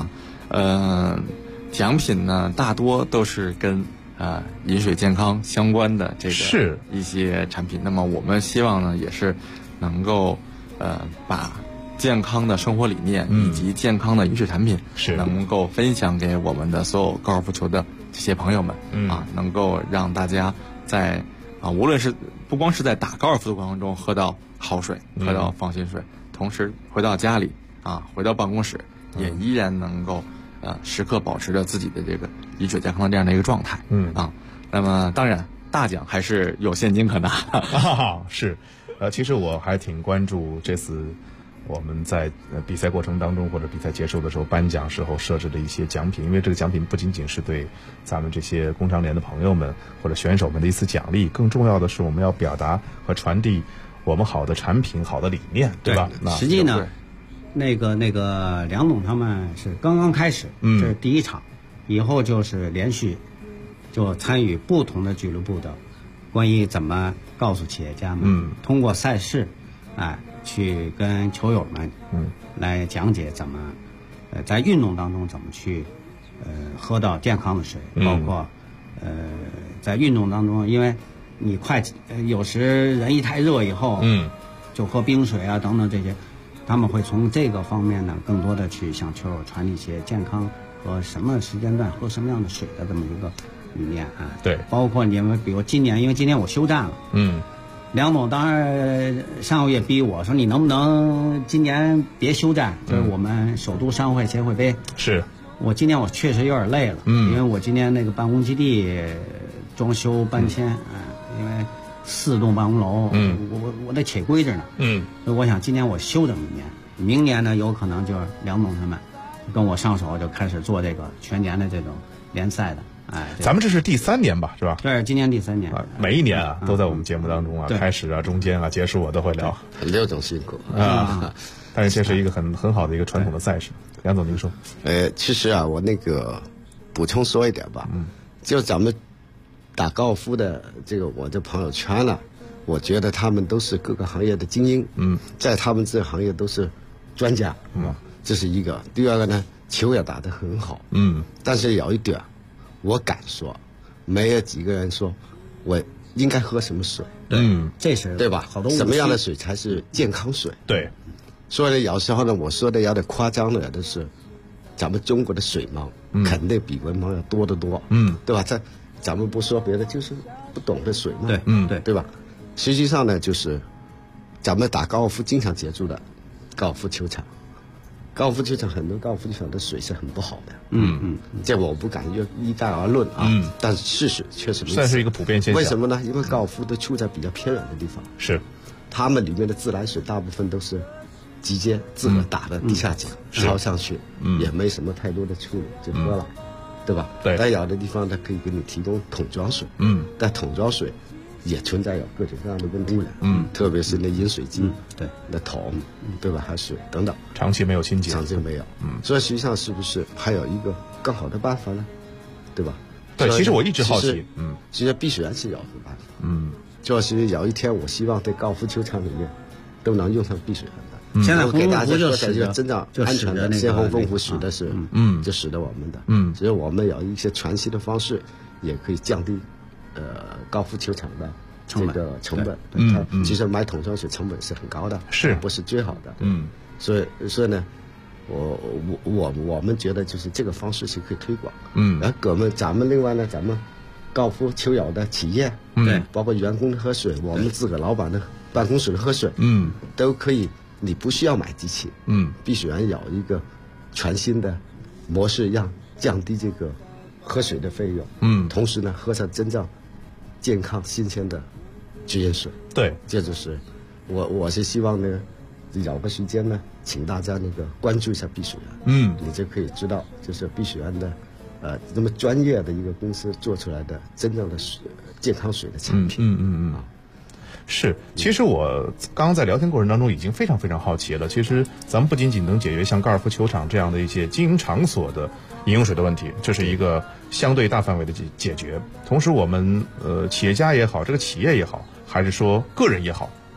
奖品呢大多都是跟饮水健康相关的这个一些产品。那么我们希望呢也是能够把健康的生活理念以及健康的饮水产品能够分享给我们的所有高尔夫球的这些朋友们能够让大家在无论是不光是在打高尔夫的过程中喝到好水，喝到放心水，同时回到家里回到办公室也依然能够时刻保持着自己的这个饮水健康的这样的一个状态。那么当然大奖还是有现金可拿是其实我还挺关注这次我们在比赛过程当中或者比赛结束的时候颁奖时候设置的一些奖品，因为这个奖品不仅仅是对咱们这些工商联的朋友们或者选手们的一次奖励，更重要的是我们要表达和传递我们好的产品、好的理念，对吧？ 实际呢，那个梁总他们是刚刚开始，这是第一场，以后就是连续就参与不同的俱乐部的关于怎么告诉企业家们，通过赛事去跟球友们来讲解怎么在运动当中怎么去喝到健康的水，包括在运动当中，因为你有时人一太热以后就喝冰水啊等等这些，他们会从这个方面呢更多的去向球友传递一些健康和什么时间段喝什么样的水的这么一个理念对， 包括你们比如今年，因为今年我休战了，梁总当然上个月逼我说你能不能今年别休战，就是我们首都商会协会杯。 是我今年我确实有点累了，因为我今年那个办公基地装修搬迁因为4栋办公楼，我得且归着呢，所以我想今年我休整一年，明年呢有可能就是梁总他们跟我上手就开始做这个全年的这种联赛的。 咱们这是第3年吧，是吧？ 对，今年第3年每一年都在我们节目当中开始中间结束都会聊 ，6种辛苦但是这是一个很好的一个传统的赛事。梁总您说？ 其实我那个补充说一点吧，就咱们打高尔夫的这个我的朋友圈呢，我觉得他们都是各个行业的精英，在他们这个行业都是专家，这是一个。第二个呢，球也打得很好，但是有一点我敢说，没有几个人说我应该喝什么水， 这是对吧？好多什么样的水才是健康水？ 对， 所以有时候呢，我说的有点夸张的，就是咱们中国的水盲肯定比文盲要多得多，对吧？咱们不说别的，就是不懂得水嘛，对吧？实际上呢，就是咱们打高尔夫经常接触的高尔夫球场。高尔夫球场很多高尔夫球场的水是很不好的，这我不敢一概而论但是事实确实算是一个普遍现象。 为什么呢？因为高尔夫都处在比较偏远的地方， 是他们里面的自来水大部分都是直接自个打的地下井烧上去，也没什么太多的处理就喝了，对吧？ 对。 但有的地方它可以给你提供桶装水，但桶装水也存在有各种各样的问题的，特别是那饮水机， 对， 那桶，对吧？还是等等， 长期没有清洁， 长期没有，所以实际上是不是还有一个更好的办法呢？对吧？ 对，其实我一直好奇， 其实碧水园是有个办法，就是有一天我希望在高尔夫球场里面都能用上碧水园的。 现在给大家说是一个真正安全的鲜红凤湖使的是，就使得我们的，所以我们有一些全新的方式，也可以降低高尔夫球场的这个成本，其实买桶装水成本是很高的， 是不是最好的？所以呢，我们觉得就是这个方式是可以推广。然后咱们另外呢，咱们高尔夫球友的企业， 对， 包括员工的喝水，我们自个老板的办公室的喝水，都可以，你不需要买机器，碧水园有一个全新的模式，让降低这个喝水的费用，同时呢，喝上真正健康新鲜的直饮水。 对， 这就是我是希望呢，有个时间呢，请大家那个关注一下碧水园，你就可以知道，就是碧水园的那么专业的一个公司做出来的真正的健康水的产品。 是，其实我刚刚在聊天过程当中已经非常非常好奇了。其实咱们不仅仅能解决像高尔夫球场这样的一些经营场所的饮用水的问题，这是一个相对大范围的解决。同时，我们企业家也好，这个企业也好，还是说个人也好，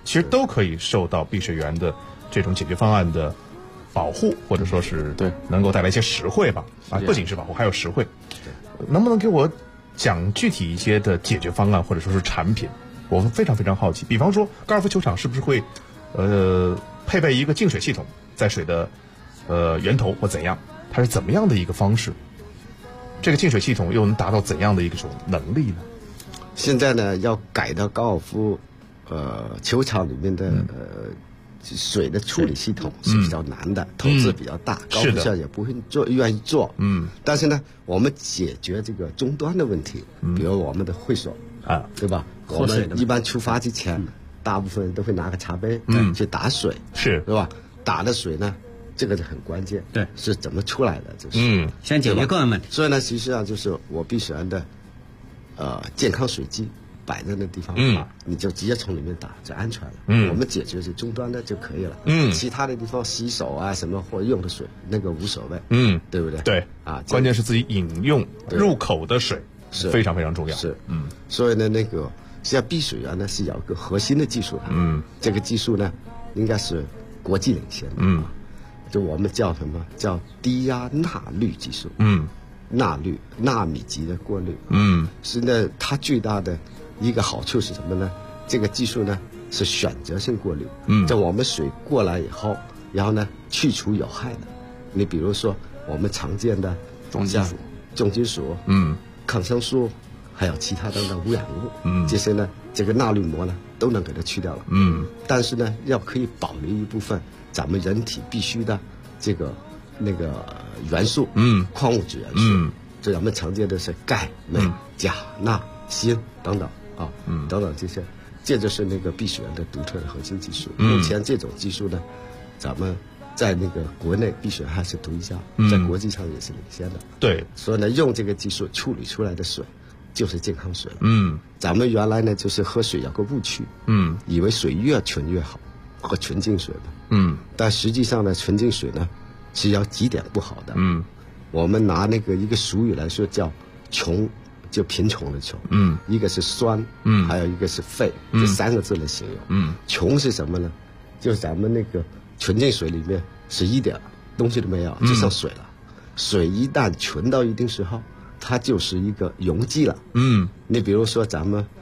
其实都可以受到碧水源的这种解决方案的保护，或者说是对能够带来一些实惠吧。不仅是保护，还有实惠。能不能给我讲具体一些的解决方案或者说是产品？我非常非常好奇。比方说高尔夫球场是不是会配备一个净水系统在水的源头或怎样？它是怎么样的一个方式？这个净水系统又能达到怎样的一种能力呢？ 现在呢，要改到高尔夫球场里面的水的处理系统是比较难的，投资比较大，高尔夫球也不会愿意做。但是呢，我们解决这个终端的问题，比如我们的会所对吧？我们一般出发之前，大部分人都会拿个茶杯去打水，是吧？打的水呢，这个是很关键，对，是怎么出来的？就是先解决个人问题。 所以呢，实际上就是我碧水源的健康水机摆在那地方你就直接从里面打就安全了。我们解决这终端的就可以了。其他的地方洗手啊什么或者用的水那个无所谓。对不对？ 对关键是自己饮用入口的水是非常非常重要。 是所以呢，那个实际上碧水源呢是有一个核心的技术的。这个技术呢应该是国际领先的。就我们叫什么叫低压钠滤技术。钠滤纳米级的过滤。是呢，它最大的一个好处是什么呢？这个技术呢是选择性过滤。就我们水过来以后，然后呢去除有害的。你比如说我们常见的重金属、抗生素，还有其他等等污染物，这些呢，这个钠滤膜呢都能给它去掉了。但是呢，要可以保留一部分咱们人体必须的这个那个元素，矿物质元素，这咱们常见的是钙、镁、钾、钠、锌等等等等这些，这就是那个碧水源的独特的核心技术。目前这种技术呢，咱们在那个国内碧水源还是独一家，在国际上也是领先的。对，所以呢，用这个技术处理出来的水就是健康水了。咱们原来呢就是喝水有个误区，以为水越纯越好，喝纯净水嘛。但实际上呢，纯净水呢是有几点不好的。我们拿那个一个俗语来说叫穷，就贫穷的穷。一个是酸，还有一个是废，这三个字来形容。穷是什么呢？就是咱们那个纯净水里面是一点东西都没有，就剩水了。水一旦纯到一定时候，它就是一个溶剂了。你比如说咱们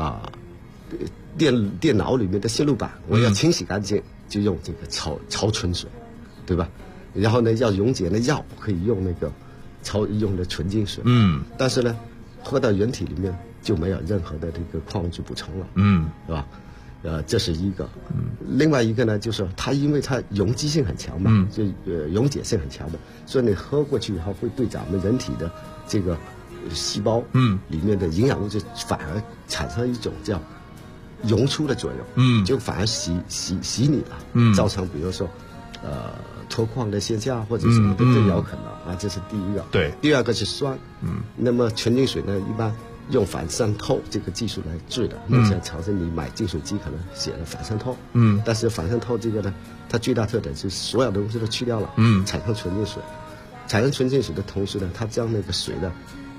电脑里面的线路板，我要清洗干净，就用这个超纯水，对吧？然后呢，要溶解的药可以用那个用的纯净水。但是呢，喝到人体里面就没有任何的这个矿物质补充了。是吧？这是一个。另外一个呢，就是它因为它溶剂性很强嘛，就溶解性很强嘛，所以你喝过去以后会对咱们人体的这个细胞里面的营养物质反而产生一种叫溶出的作用。就反而洗你了，造成比如说脱矿的现象或者什么的，这有可能这是第一个。对，第二个是酸。那么纯净水呢，一般用反渗透这个技术来制的。目前常识你买净水机可能写了反渗透。但是反渗透这个呢，它最大特点就是所有的东西都去掉了，产生纯净水。产生纯净水的同时呢，它将那个水的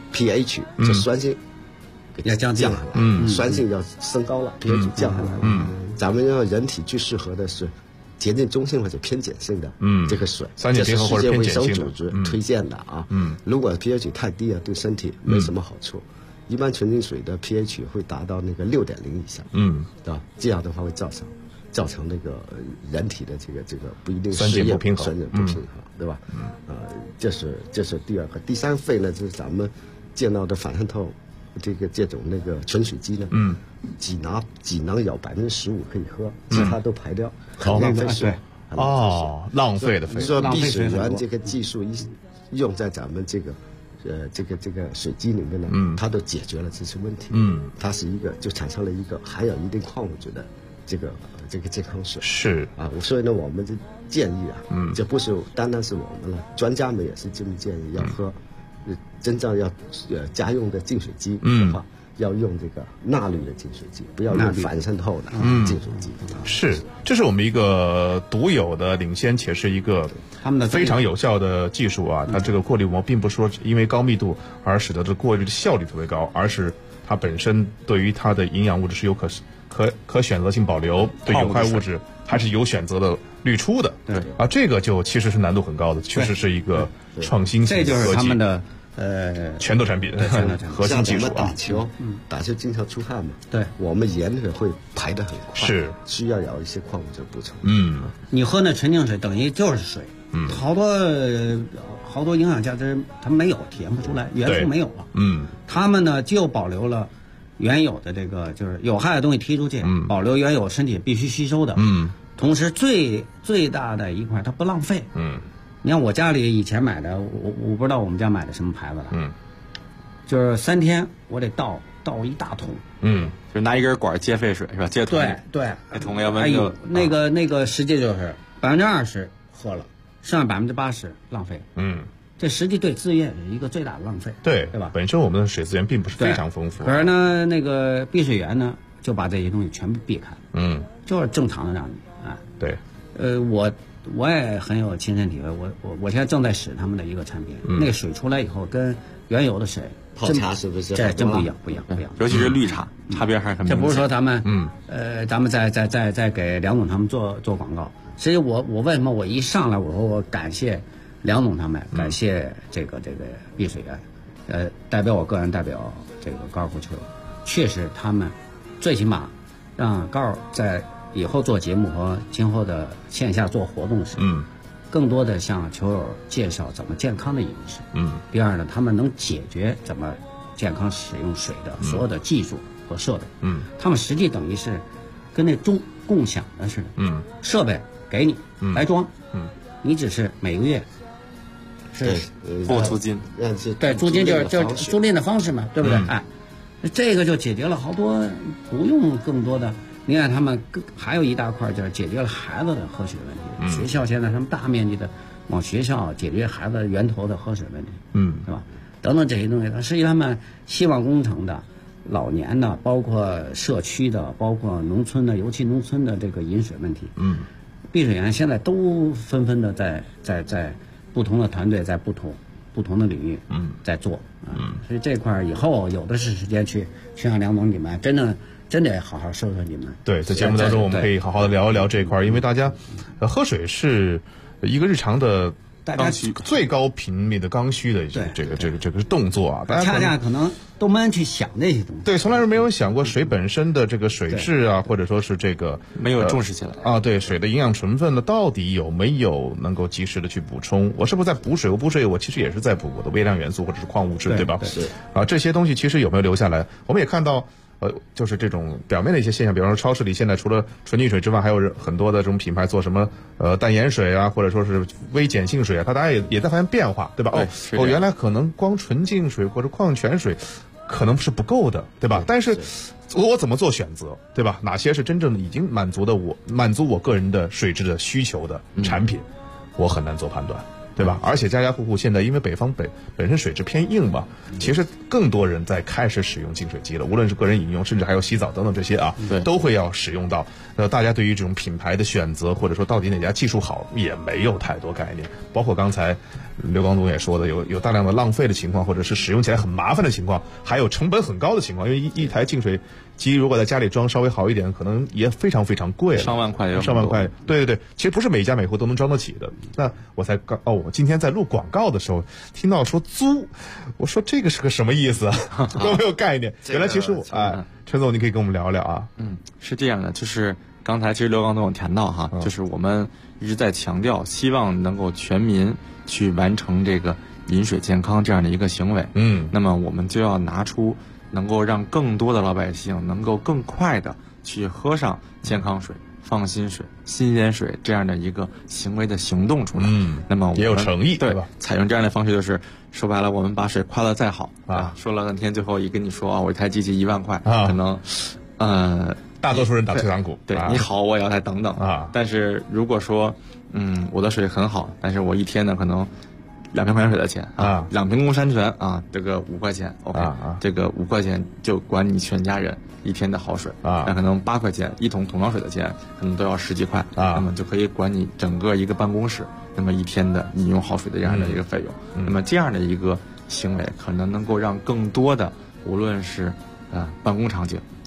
pH 就酸性给降下来，酸性要升高了，pH 降下来了。咱们要人体最适合的是接近中性或者偏碱性的这个水，这是世界卫生组织推荐的啊。如果 pH 太低对身体没什么好处。一般纯净水的 pH 会达到那个6.0以上，对吧？这样的话会造成那个人体的这个不一定酸碱不平衡， 对吧？这是第二个。第三废呢，就是咱们见到的反渗透这种那个纯水机呢，只能有15%可以喝，其他都排掉，很浪费水。 浪费的费。 说碧水源这个技术用在咱们这个水机里面呢，它都解决了这些问题。它是一个就产生了一个含有一定矿物质的这个健康水。是所以呢，我们就建议这不是单单是我们了，专家们也是这么建议，要喝真正要家用的净水机的话，要用这个钠滤的净水机，不要用反渗透的净水机。 这是我们一个独有的领先且是一个非常有效的技术啊。它这个过滤膜并不是说因为高密度而使得这过滤的效率特别高，而是它本身对于它的营养物质是有可可选择性保留，对有害物质还是有选择的滤出的。 对啊，这个就其实是难度很高的，确实是一个创新型科技。 这就是他们的拳头产品，核心技术。 像我们打球，打球经常出汗嘛， 对， 我们盐水会排得很快， 是需要有一些矿物质补充。 你喝那纯净水等于就是水，好多营养价值它没有，体现不出来，元素没有了。他们呢就保留了原有的这个就是有害的东西踢出去，保留原有身体必须吸收的。同时最大的一块它不浪费。你看我家里以前买的，我不知道我们家买的什么牌子了。就是3天我得倒一大桶。 就拿一根管接废水是吧？接桶。 对。 那桶要温热。那个实际就是20%喝了，剩下80%浪费。这实际对资源是一个最大的浪费。 对吧？ 本身我们的水资源并不是非常丰富。 可是呢，那个碧水源呢，就把这些东西全部避开。就是正常的让你对。 我也很有亲身体会，我现在正在使他们的一个产品，那个水出来以后跟原油的水泡茶是不是？ 这真不一样， 尤其是绿茶，差别还是很明显。 这不是说咱们咱们在给梁总他们做广告。所以我为什么我一上来我说我感谢梁总他们，感谢这个碧水源，代表我个人，代表这个高尔夫球友，确实他们最起码让高尔在以后做节目和今后的线下做活动时，更多的向球友介绍怎么健康的饮食。第二呢，他们能解决怎么健康使用水的所有的技术和设备。他们实际等于是跟那共享的似的。设备给你来装，你只是每个月是付租金。 对，租金就是租赁的方式嘛，对不对？这个就解决了好多，不用更多的。你看他们还有一大块就是解决了孩子的喝水问题。学校现在他们大面积的往学校解决孩子源头的喝水问题，是吧？等等这些东西，实际他们希望工程的、老年的，包括社区的，包括农村的，尤其农村的这个饮水问题，碧水源现在都纷纷的在不同的团队在不同的领域在做所以这块以后有的是时间去让梁总你们真得好好说说你们。 对，在节目当中我们可以好好的聊一聊这块，因为大家喝水是一个日常的大家最高频率的刚需的这个动作啊，大家恰恰可能都没人去想那些东西。 对，从来是没有想过水本身的这个水质啊，或者说是这个没有重视起来啊。对，水的营养成分呢，到底有没有能够及时的去补充？我是不是在补水？我补水，我其实也是在补我的微量元素或者是矿物质，对吧？ 是啊，这些东西其实有没有留下来？我们也看到。就是这种表面的一些现象，比方说超市里现在除了纯净水之外，还有很多的这种品牌做什么淡盐水啊，或者说是微碱性水啊，大家也在发现变化，对吧？原来可能光纯净水或者矿泉水可能是不够的，对吧？但是我怎么做选择，对吧？哪些是真正已经满足我个人的水质的需求的产品，我很难做判断。对吧？而且家家户户现在因为北方本身水质偏硬嘛，其实更多人在开始使用净水机了，无论是个人饮用，甚至还有洗澡等等这些啊，都会要使用到。大家对于这种品牌的选择，或者说到底哪家技术好，也没有太多概念。包括刚才刘刚总也说的，有大量的浪费的情况，或者是使用起来很麻烦的情况，还有成本很高的情况。因为一台净水机如果在家里装稍微好一点，可能也非常非常贵了， 上万块。 对，其实不是每家每户都能装得起的。那我我今天在录广告的时候听到说租，我说这个是个什么意思啊？都没有概念。原来其实陈总，你可以跟我们聊聊啊。 是这样的，就是刚才其实刘刚总有谈到哈，就是我们一直在强调，希望能够全民去完成这个饮水健康这样的一个行为。那么我们就要拿出能够让更多的老百姓能够更快的去喝上健康水、放心水、新鲜水这样的一个行为的行动出来。那么我们也有诚意， 对吧？ 采用这样的方式，就是说白了，我们把水夸得再好说了半天，最后一跟你说我一台机器1万块，可能大多数人打退堂鼓。 对，你好，我也要再等等但是如果说我的水很好，但是我一天呢可能2瓶矿泉水的钱2瓶公山泉这个5块钱 ，OK，这个5块钱就管你全家人一天的好水那可能8块钱一桶桶装水的钱，可能都要10几块那么就可以管你整个一个办公室那么一天的饮用好水的这样的一个费用。那么这样的一个行为，可能能够让更多的无论是办公场景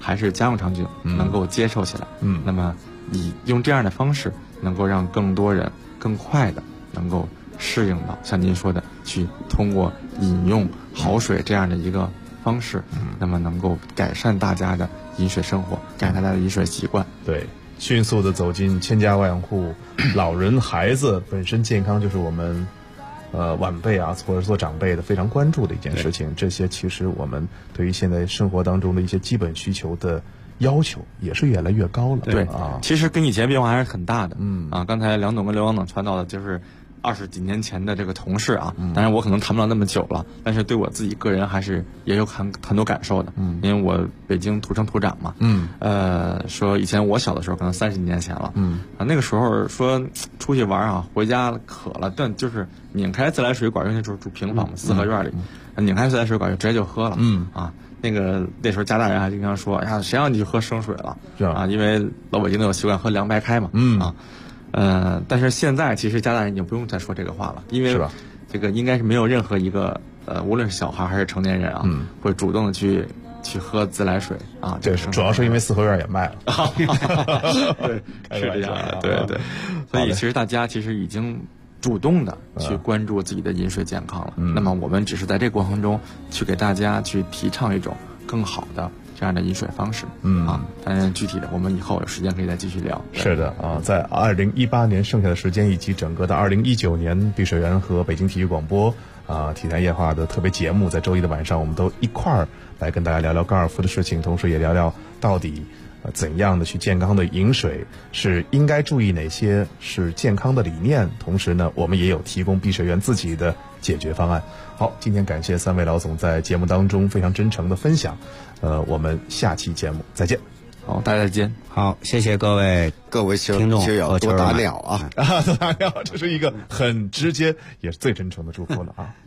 还是家用场景能够接受起来。那么你用这样的方式，能够让更多人更快的能够适应到像您说的，去通过饮用好水这样的一个方式，那么能够改善大家的饮水生活，改善大家的饮水习惯。 对，迅速的走进千家万户，老人孩子本身健康就是我们晚辈啊或者做长辈的非常关注的一件事情。这些其实我们对于现在生活当中的一些基本需求的要求也是越来越高了。 对啊， 其实跟以前变化还是很大的。刚才梁总跟刘王总传到的就是20几年前的这个同事啊，当然我可能谈不了那么久了，但是对我自己个人还是也有很多感受的。因为我北京土生土长嘛。说以前我小的时候可能30年前了。那个时候说出去玩啊，回家渴了，但就是拧开自来水管，因为那时候住平房嘛，四合院里，拧开自来水管就直接就喝了。那时候家大人还经常说，哎呀，谁让你去喝生水了？啊，因为老北京都有习惯喝凉白开嘛。但是现在其实家大人已经不用再说这个话了，因为这个应该是没有任何一个无论是小孩还是成年人啊，会主动的去喝自来水啊。 这是主要是因为四合院也卖了。 对，是这样的，对。所以其实大家其实已经主动的去关注自己的饮水健康了。那么我们只是在这过程中去给大家去提倡一种更好的这样的饮水方式。当然具体的我们以后有时间可以再继续聊。 是的啊，在2018年剩下的时间以及整个的2019年，碧水园和北京体育广播体坛夜话的特别节目，在周一的晚上我们都一块儿来跟大家聊聊高尔夫的事情，同时也聊聊到底怎样的去健康的饮水，是应该注意哪些是健康的理念，同时呢我们也有提供碧水园自己的解决方案。好，今天感谢3位老总在节目当中非常真诚的分享。我们下期节目再见。 好，大家再见。 好，谢谢各位听众球友多打鸟啊！ 多打鸟，这是一个很直接也是最真诚的祝福了啊！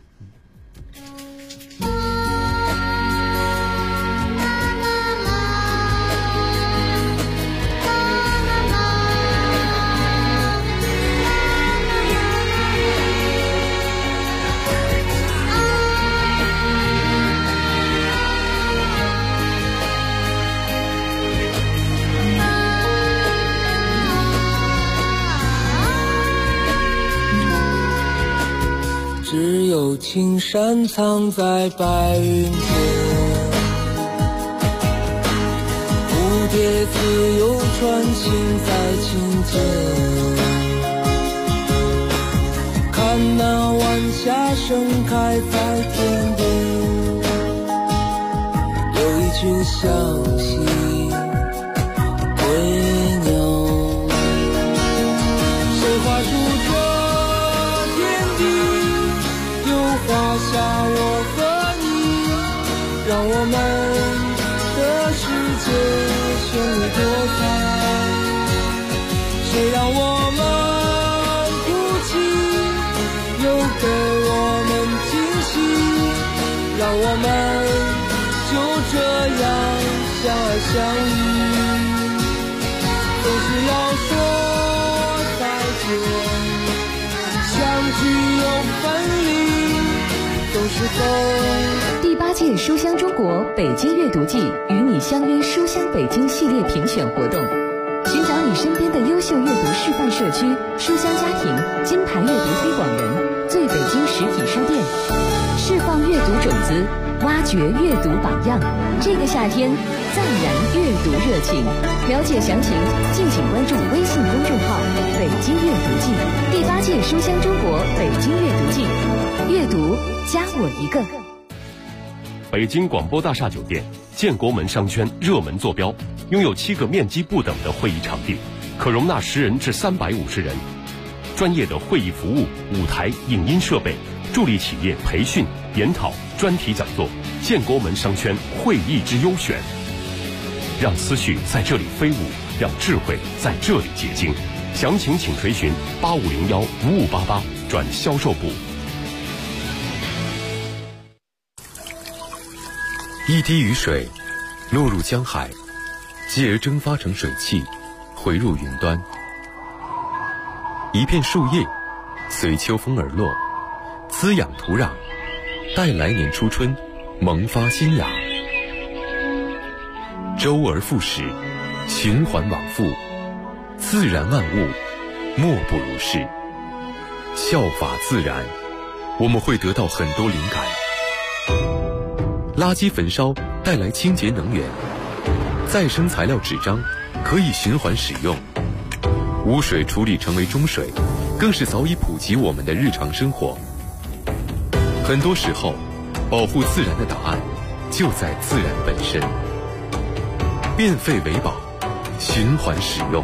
只有青山藏在白云间，蝴蝶自由穿行在琴间，看那晚霞盛开在天边，有一群向西归鸟，谁画出这天地，画下我和你，让我们的世界绚丽多彩。谁让我们哭泣，又给我们惊喜，让我们就这样相爱相依。总是要说再见，相聚又分离。 第8届书香中国北京阅读季与你相约书香北京系列评选活动，寻找你身边的优秀阅读示范社区、书香家庭、金牌阅读推广人、最北京实体书店，释放阅读种子，挖掘阅读榜样。这个夏天再燃阅读热情。了解详情，敬请关注微信公众号“北京阅读季”。第8届书香中国北京阅读季，阅读加我一个。 北京广播大厦酒店建国门商圈热门坐标，拥有7个面积不等的会议场地，可容纳10人至350人。专业的会议服务、舞台、影音设备，助力企业培训、研讨、专题讲座。建国门商圈会议之优选，让思绪在这里飞舞，让智慧在这里结晶。详情请垂询8501-5588转销售部。 一滴雨水落入江海，继而蒸发成水汽，回入云端。一片树叶随秋风而落，滋养土壤，待来年初春萌发新芽。 周而复始，循环往复，自然万物莫不如是。效法自然，我们会得到很多灵感。垃圾焚烧带来清洁能源，再生材料纸张可以循环使用，污水处理成为中水，更是早已普及我们的日常生活。很多时候，保护自然的答案就在自然本身。变废为宝，循环使用。